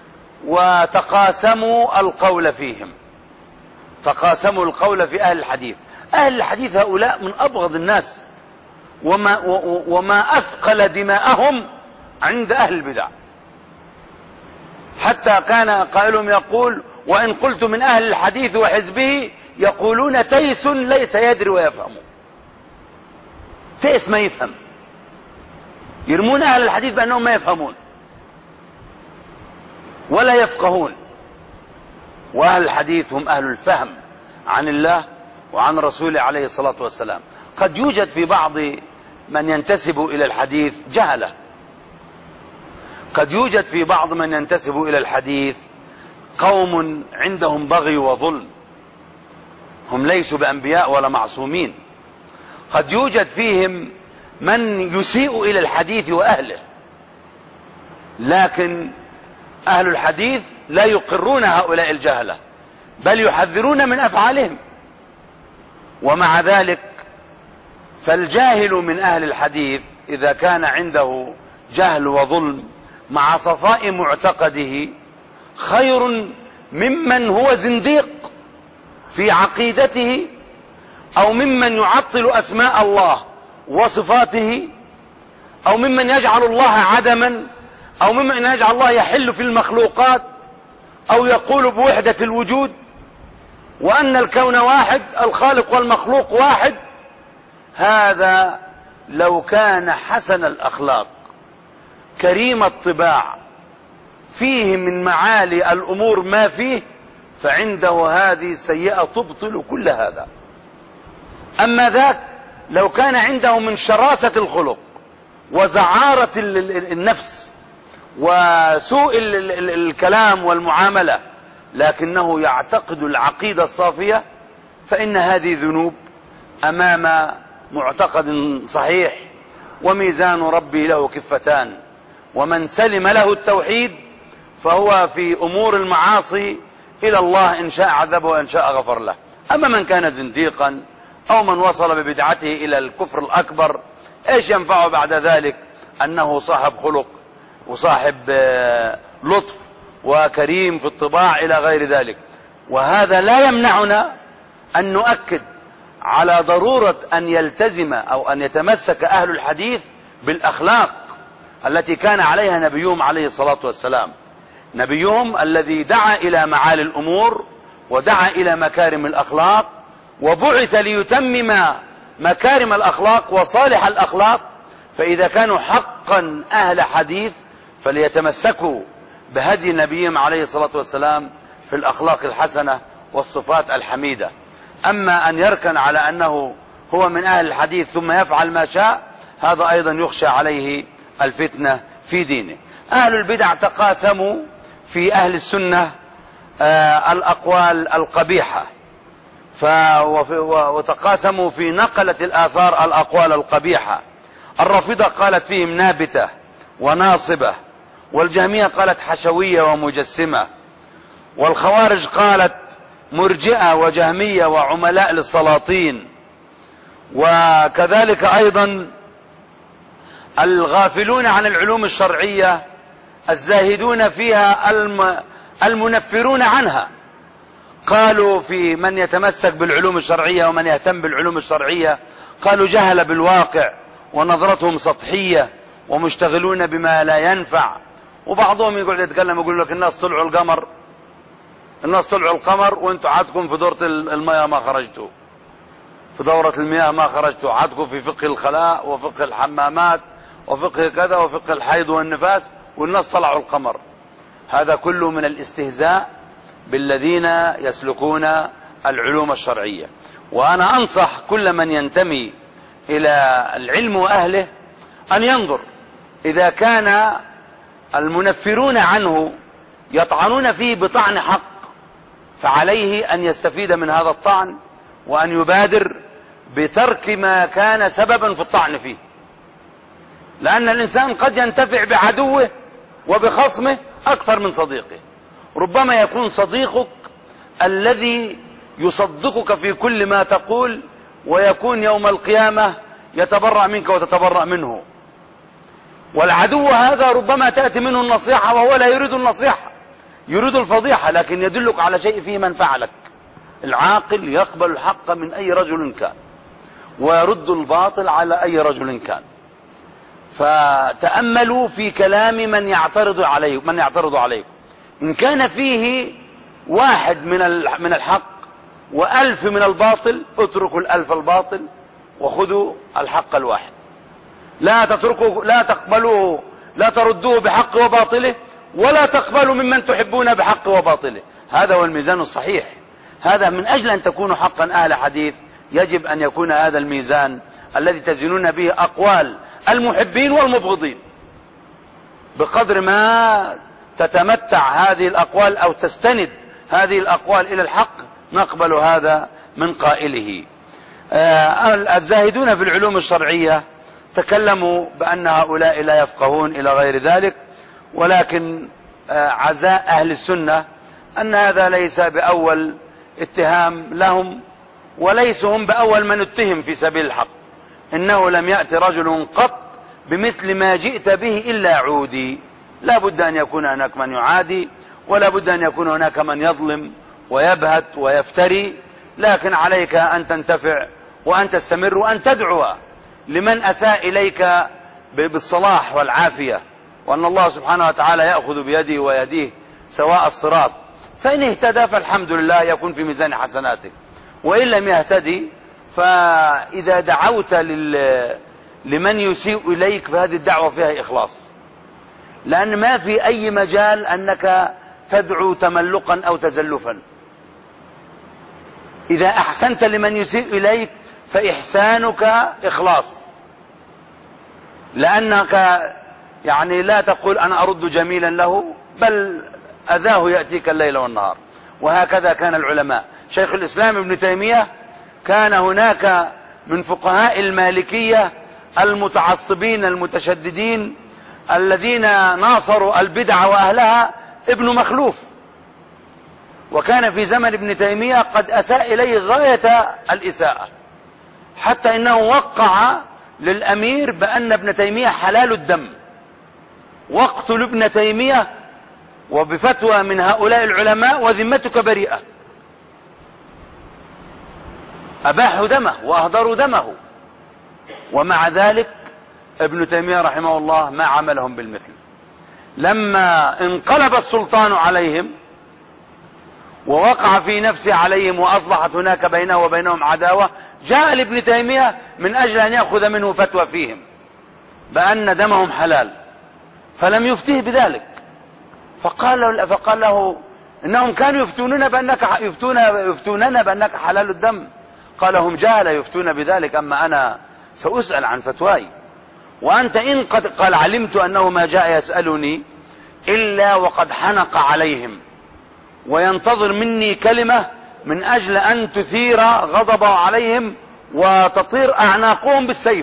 وتقاسموا القول فيهم، تقاسموا القول في أهل الحديث. أهل الحديث هؤلاء من أبغض الناس، وما أثقل دماءهم عند أهل البدع، حتى كان قائلهم يقول: وإن قلت من أهل الحديث وحزبه يقولون تيس ليس يدري ويفهم. تيس ما يفهم، يرمون أهل الحديث بأنهم ما يفهمون ولا يفقهون. وأهل الحديث هم أهل الفهم عن الله وعن رسوله عليه الصلاة والسلام. قد يوجد في بعض من ينتسب إلى الحديث جهلة، قد يوجد في بعض من ينتسب إلى الحديث قوم عندهم بغي وظلم، هم ليسوا بأنبياء ولا معصومين. قد يوجد فيهم من يسيء إلى الحديث وأهله، لكن أهل الحديث لا يقرون هؤلاء الجهلة، بل يحذرون من أفعالهم. ومع ذلك فالجاهل من أهل الحديث إذا كان عنده جهل وظلم مع صفاء معتقده خير ممن هو زنديق في عقيدته، أو ممن يعطل أسماء الله وصفاته، أو ممن يجعل الله عدما، أو ممن يجعل الله يحل في المخلوقات، أو يقول بوحدة الوجود وأن الكون واحد، الخالق والمخلوق واحد. هذا لو كان حسن الأخلاق كريم الطباع فيه من معالي الأمور ما فيه، فعنده هذه السيئة تبطل كل هذا. أما ذاك لو كان عنده من شراسة الخلق وزعارة النفس وسوء الكلام والمعاملة، لكنه يعتقد العقيدة الصافية، فإن هذه ذنوب أمام معتقد صحيح. وميزان ربي له كفتان، ومن سلم له التوحيد فهو في أمور المعاصي إلى الله إن شاء عذبه وإن شاء غفر له. أما من كان زنديقا أو من وصل ببدعته إلى الكفر الأكبر، إيش ينفعه بعد ذلك أنه صاحب خلق وصاحب لطف وكريم في الطباع إلى غير ذلك. وهذا لا يمنعنا أن نؤكد على ضرورة أن يلتزم أو أن يتمسك أهل الحديث بالأخلاق التي كان عليها نبيهم عليه الصلاة والسلام، نبيهم الذي دعا إلى معالي الأمور ودعا إلى مكارم الأخلاق، وبعث ليتمم مكارم الأخلاق وصالح الأخلاق. فإذا كانوا حقا أهل حديث فليتمسكوا بهدي نبيهم عليه الصلاة والسلام في الأخلاق الحسنة والصفات الحميدة. أما أن يركن على أنه هو من أهل الحديث ثم يفعل ما شاء، هذا أيضا يخشى عليه الفتنة في دينه. أهل البدع تقاسموا في أهل السنة الأقوال القبيحة، وتقاسموا في نقلة الآثار الأقوال القبيحة. الرافضة قالت فيهم نابتة وناصبة، والجهمية قالت حشوية ومجسمة، والخوارج قالت مرجئة وجهمية وعملاء للسلاطين. وكذلك أيضا الغافلون عن العلوم الشرعية الزاهدون فيها المنفرون عنها، قالوا في من يتمسك بالعلوم الشرعية ومن يهتم بالعلوم الشرعية، قالوا جهل بالواقع ونظرتهم سطحية ومشتغلون بما لا ينفع. وبعضهم يقعد يتكلم يقول لك الناس طلعوا القمر، الناس طلعوا القمر وانتوا عادكم في دورة المياه ما خرجتوا، في دورة المياه ما خرجتوا، عادكم في فقه الخلاء وفقه الحمامات وفقه كذا وفقه الحيض والنفاس، والناس طلعوا القمر. هذا كله من الاستهزاء بالذين يسلكون العلوم الشرعية. وأنا أنصح كل من ينتمي إلى العلم وأهله أن ينظر، إذا كان المنفرون عنه يطعنون فيه بطعن حق، فعليه أن يستفيد من هذا الطعن وأن يبادر بترك ما كان سببا في الطعن فيه، لأن الإنسان قد ينتفع بعدوه وبخصمه أكثر من صديقه. ربما يكون صديقك الذي يصدقك في كل ما تقول، ويكون يوم القيامة يتبرأ منك وتتبرأ منه. والعدو هذا ربما تأتي منه النصيحة وهو لا يريد النصيحة، يريد الفضيحة، لكن يدلك على شيء فيه منفعة لك. العاقل يقبل الحق من أي رجل كان ويرد الباطل على أي رجل كان. فتأملوا في كلام من يعترض عليكم. إن كان فيه واحد من الحق وألف من الباطل، اتركوا الألف الباطل وخذوا الحق الواحد. لا تتركوا، لا تقبلوه، لا تردوه بحق وباطله، ولا تقبلوا ممن تحبون بحق وباطله. هذا هو الميزان الصحيح. هذا من أجل أن تكونوا حقا أهل حديث يجب أن يكون هذا الميزان الذي تزنون به أقوال المحبين والمبغضين. بقدر ما تتمتع هذه الأقوال أو تستند هذه الأقوال إلى الحق نقبل هذا من قائله. الزاهدون في العلوم الشرعية تكلموا بأن هؤلاء لا يفقهون إلى غير ذلك، ولكن عزاء أهل السنة أن هذا ليس بأول اتهام لهم، وليسوا هم بأول من اتهم في سبيل الحق. إنه لم يأتي رجل قط بمثل ما جئت به إلا عودي. لا بد أن يكون هناك من يعادي، ولا بد أن يكون هناك من يظلم ويبهت ويفتري، لكن عليك أن تنتفع وأن تستمر وأن تدعو لمن أساء إليك بالصلاح والعافية، وأن الله سبحانه وتعالى يأخذ بيده ويديه سواء الصراط. فإن اهتدى فالحمد لله يكون في ميزان حسناتك، وإن لم يهتدي فإذا دعوت لمن يسيء إليك فهذه الدعوة فيها إخلاص، لأن ما في أي مجال أنك تدعو تملقا أو تزلفا. إذا أحسنت لمن يسيء إليك فإحسانك إخلاص، لأنك يعني لا تقول أنا أرد جميلا له، بل أذاه يأتيك الليل والنهار. وهكذا كان العلماء. شيخ الإسلام ابن تيمية كان هناك من فقهاء المالكية المتعصبين المتشددين الذين ناصروا البدع وأهلها ابن مخلوف، وكان في زمن ابن تيمية قد أساء إليه غاية الإساءة، حتى إنه وقع للأمير بأن ابن تيمية حلال الدم، واقتل ابن تيمية وبفتوى من هؤلاء العلماء وذمتك بريئة. أباحوا دمه وأهدروا دمه، ومع ذلك ابن تيمية رحمه الله ما عملهم بالمثل. لما انقلب السلطان عليهم ووقع في نفسه عليهم وأصبحت هناك بينه وبينهم عداوة، جاء لابن تيمية من أجل أن يأخذ منه فتوى فيهم بأن دمهم حلال، فلم يفتيه بذلك. فقال له إنهم كانوا يفتوننا بأنك حلال الدم. قال هم جهل يفتون بذلك، أما أنا سأسأل عن فتواي، وأنت إن قال علمت أنه ما جاء يسألني إلا وقد حنق عليهم وينتظر مني كلمة من أجل أن تثير غضبه عليهم وتطير أعناقهم بالسيف.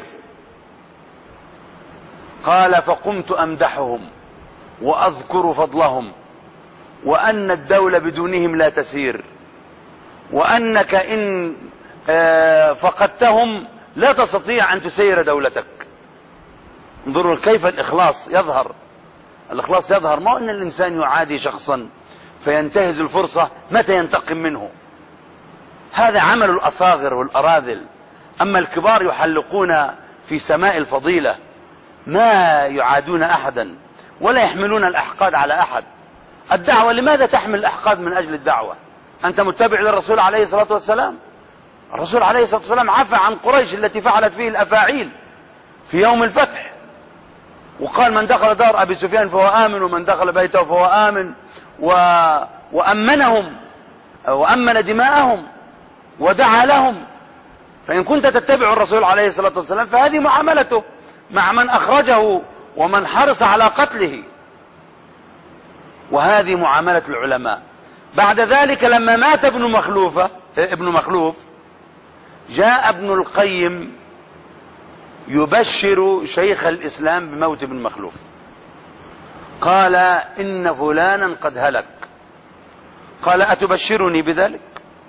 قال فقمت أمدحهم وأذكر فضلهم، وأن الدولة بدونهم لا تسير، وأنك إن فقدتهم لا تستطيع أن تسير دولتك. انظروا كيف الإخلاص يظهر. الإخلاص يظهر، ما أن الإنسان يعادي شخصا فينتهز الفرصة متى ينتقم منه. هذا عمل الأصاغر والأراذل. أما الكبار يحلقون في سماء الفضيلة، ما يعادون أحدا ولا يحملون الأحقاد على أحد. الدعوة لماذا تحمل الأحقاد من أجل الدعوة؟ أنت متبع للرسول عليه الصلاة والسلام. الرسول عليه الصلاة والسلام عفى عن قريش التي فعلت فيه الأفاعيل في يوم الفتح، وقال من دخل دار أبي سفيان فهو آمن، ومن دخل بيته فهو آمن، وأمنهم وأمن دماءهم ودعا لهم. فإن كنت تتبع الرسول عليه الصلاة والسلام فهذه معاملته مع من أخرجه ومن حرص على قتله، وهذه معاملة العلماء. بعد ذلك لما مات ابن مخلوف جاء ابن القيم يبشر شيخ الإسلام بموت ابن مخلوف. قال إن فلانا قد هلك. قال أتبشرني بذلك؟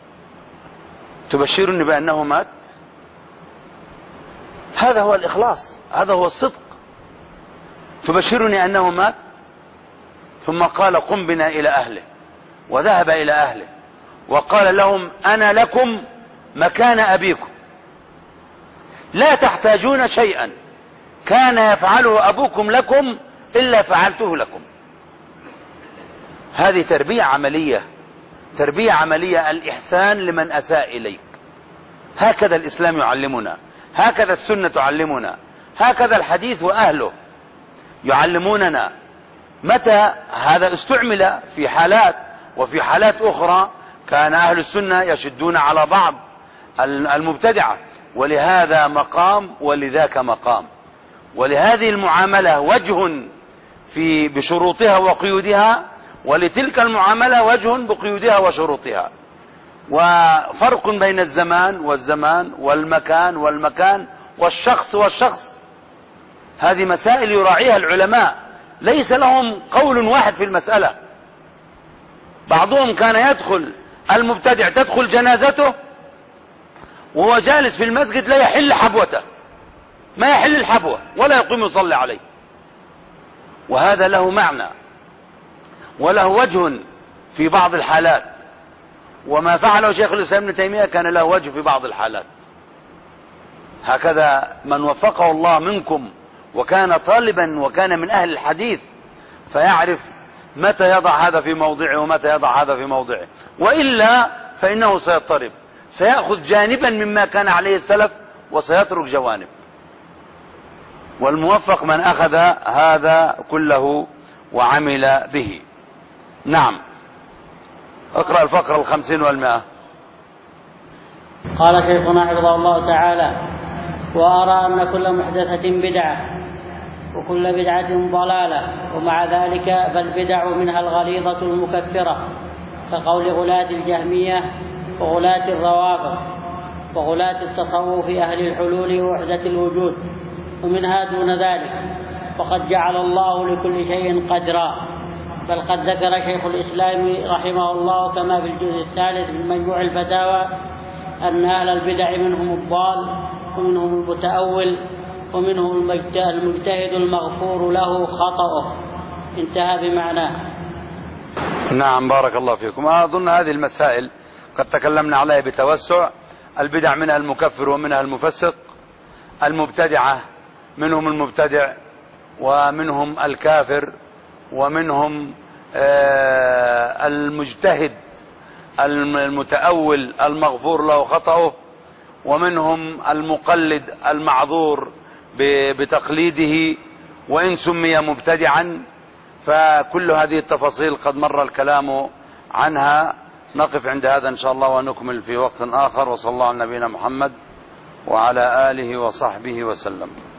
تبشرني بأنه مات؟ هذا هو الإخلاص، هذا هو الصدق. تبشرني أنه مات؟ ثم قال قم بنا إلى أهله، وذهب إلى أهله وقال لهم أنا لكم مكان أبيكم، لا تحتاجون شيئا كان يفعله أبوكم لكم إلا فعلته لكم. هذه تربية عملية، تربية عملية، الإحسان لمن أساء إليك. هكذا الإسلام يعلمنا، هكذا السنة تعلمنا، هكذا الحديث وأهله يعلموننا. متى هذا استعمل في حالات، وفي حالات أخرى كان أهل السنة يشدون على بعض المبتدعة، ولهذا مقام ولذاك مقام. ولهذه المعاملة وجه بشروطها وقيودها، ولتلك المعاملة وجه بقيودها وشروطها. وفرق بين الزمان والزمان والمكان والمكان والشخص والشخص. هذه مسائل يراعيها العلماء. ليس لهم قول واحد في المسألة. بعضهم كان يدخل المبتدع تدخل جنازته وهو جالس في المسجد لا يحل حبوته، ما يحل الحبوة ولا يقوم يصلي عليه، وهذا له معنى وله وجه في بعض الحالات، وما فعله شيخ الإسلام ابن تيمية كان له وجه في بعض الحالات. هكذا من وفقه الله منكم وكان طالبا وكان من أهل الحديث فيعرف متى يضع هذا في موضعه ومتى يضع هذا في موضعه، وإلا فإنه سيضطرب، سيأخذ جانبا مما كان عليه السلف وسيترك جوانب. والموفق من أخذ هذا كله وعمل به. نعم، اقرأ الفقرة 50 و100. قال شيخنا حفظه الله تعالى: وأرى أن كل محدثة بدعة وكل بدعة ضلالة، ومع ذلك فالبدع منها الغليظة المكفرة كقول غلاة الجهمية وغلاة الروافض وغلاة التصوف أهل الحلول ووحدة الوجود، ومنها دون ذلك، وقد جعل الله لكل شيء قدرا. بل قد ذكر شيخ الإسلام رحمه الله كما في الجزء الثالث من مجموع الفتاوى أن أهل البدع منهم الضال ومنهم المتأول ومنهم المجتهد المغفور له خطأه. انتهى بمعناه. نعم، بارك الله فيكم. أظن هذه المسائل قد تكلمنا عليها بتوسع. البدع منها المكفر ومنها المفسق. المبتدعة منهم المبتدع ومنهم الكافر ومنهم المجتهد المتأول المغفور له خطأه، ومنهم المقلد المعذور بتقليده وإن سمي مبتدعا. فكل هذه التفاصيل قد مر الكلام عنها. نقف عند هذا إن شاء الله ونكمل في وقت آخر. وصلى الله على نبينا محمد وعلى آله وصحبه وسلم.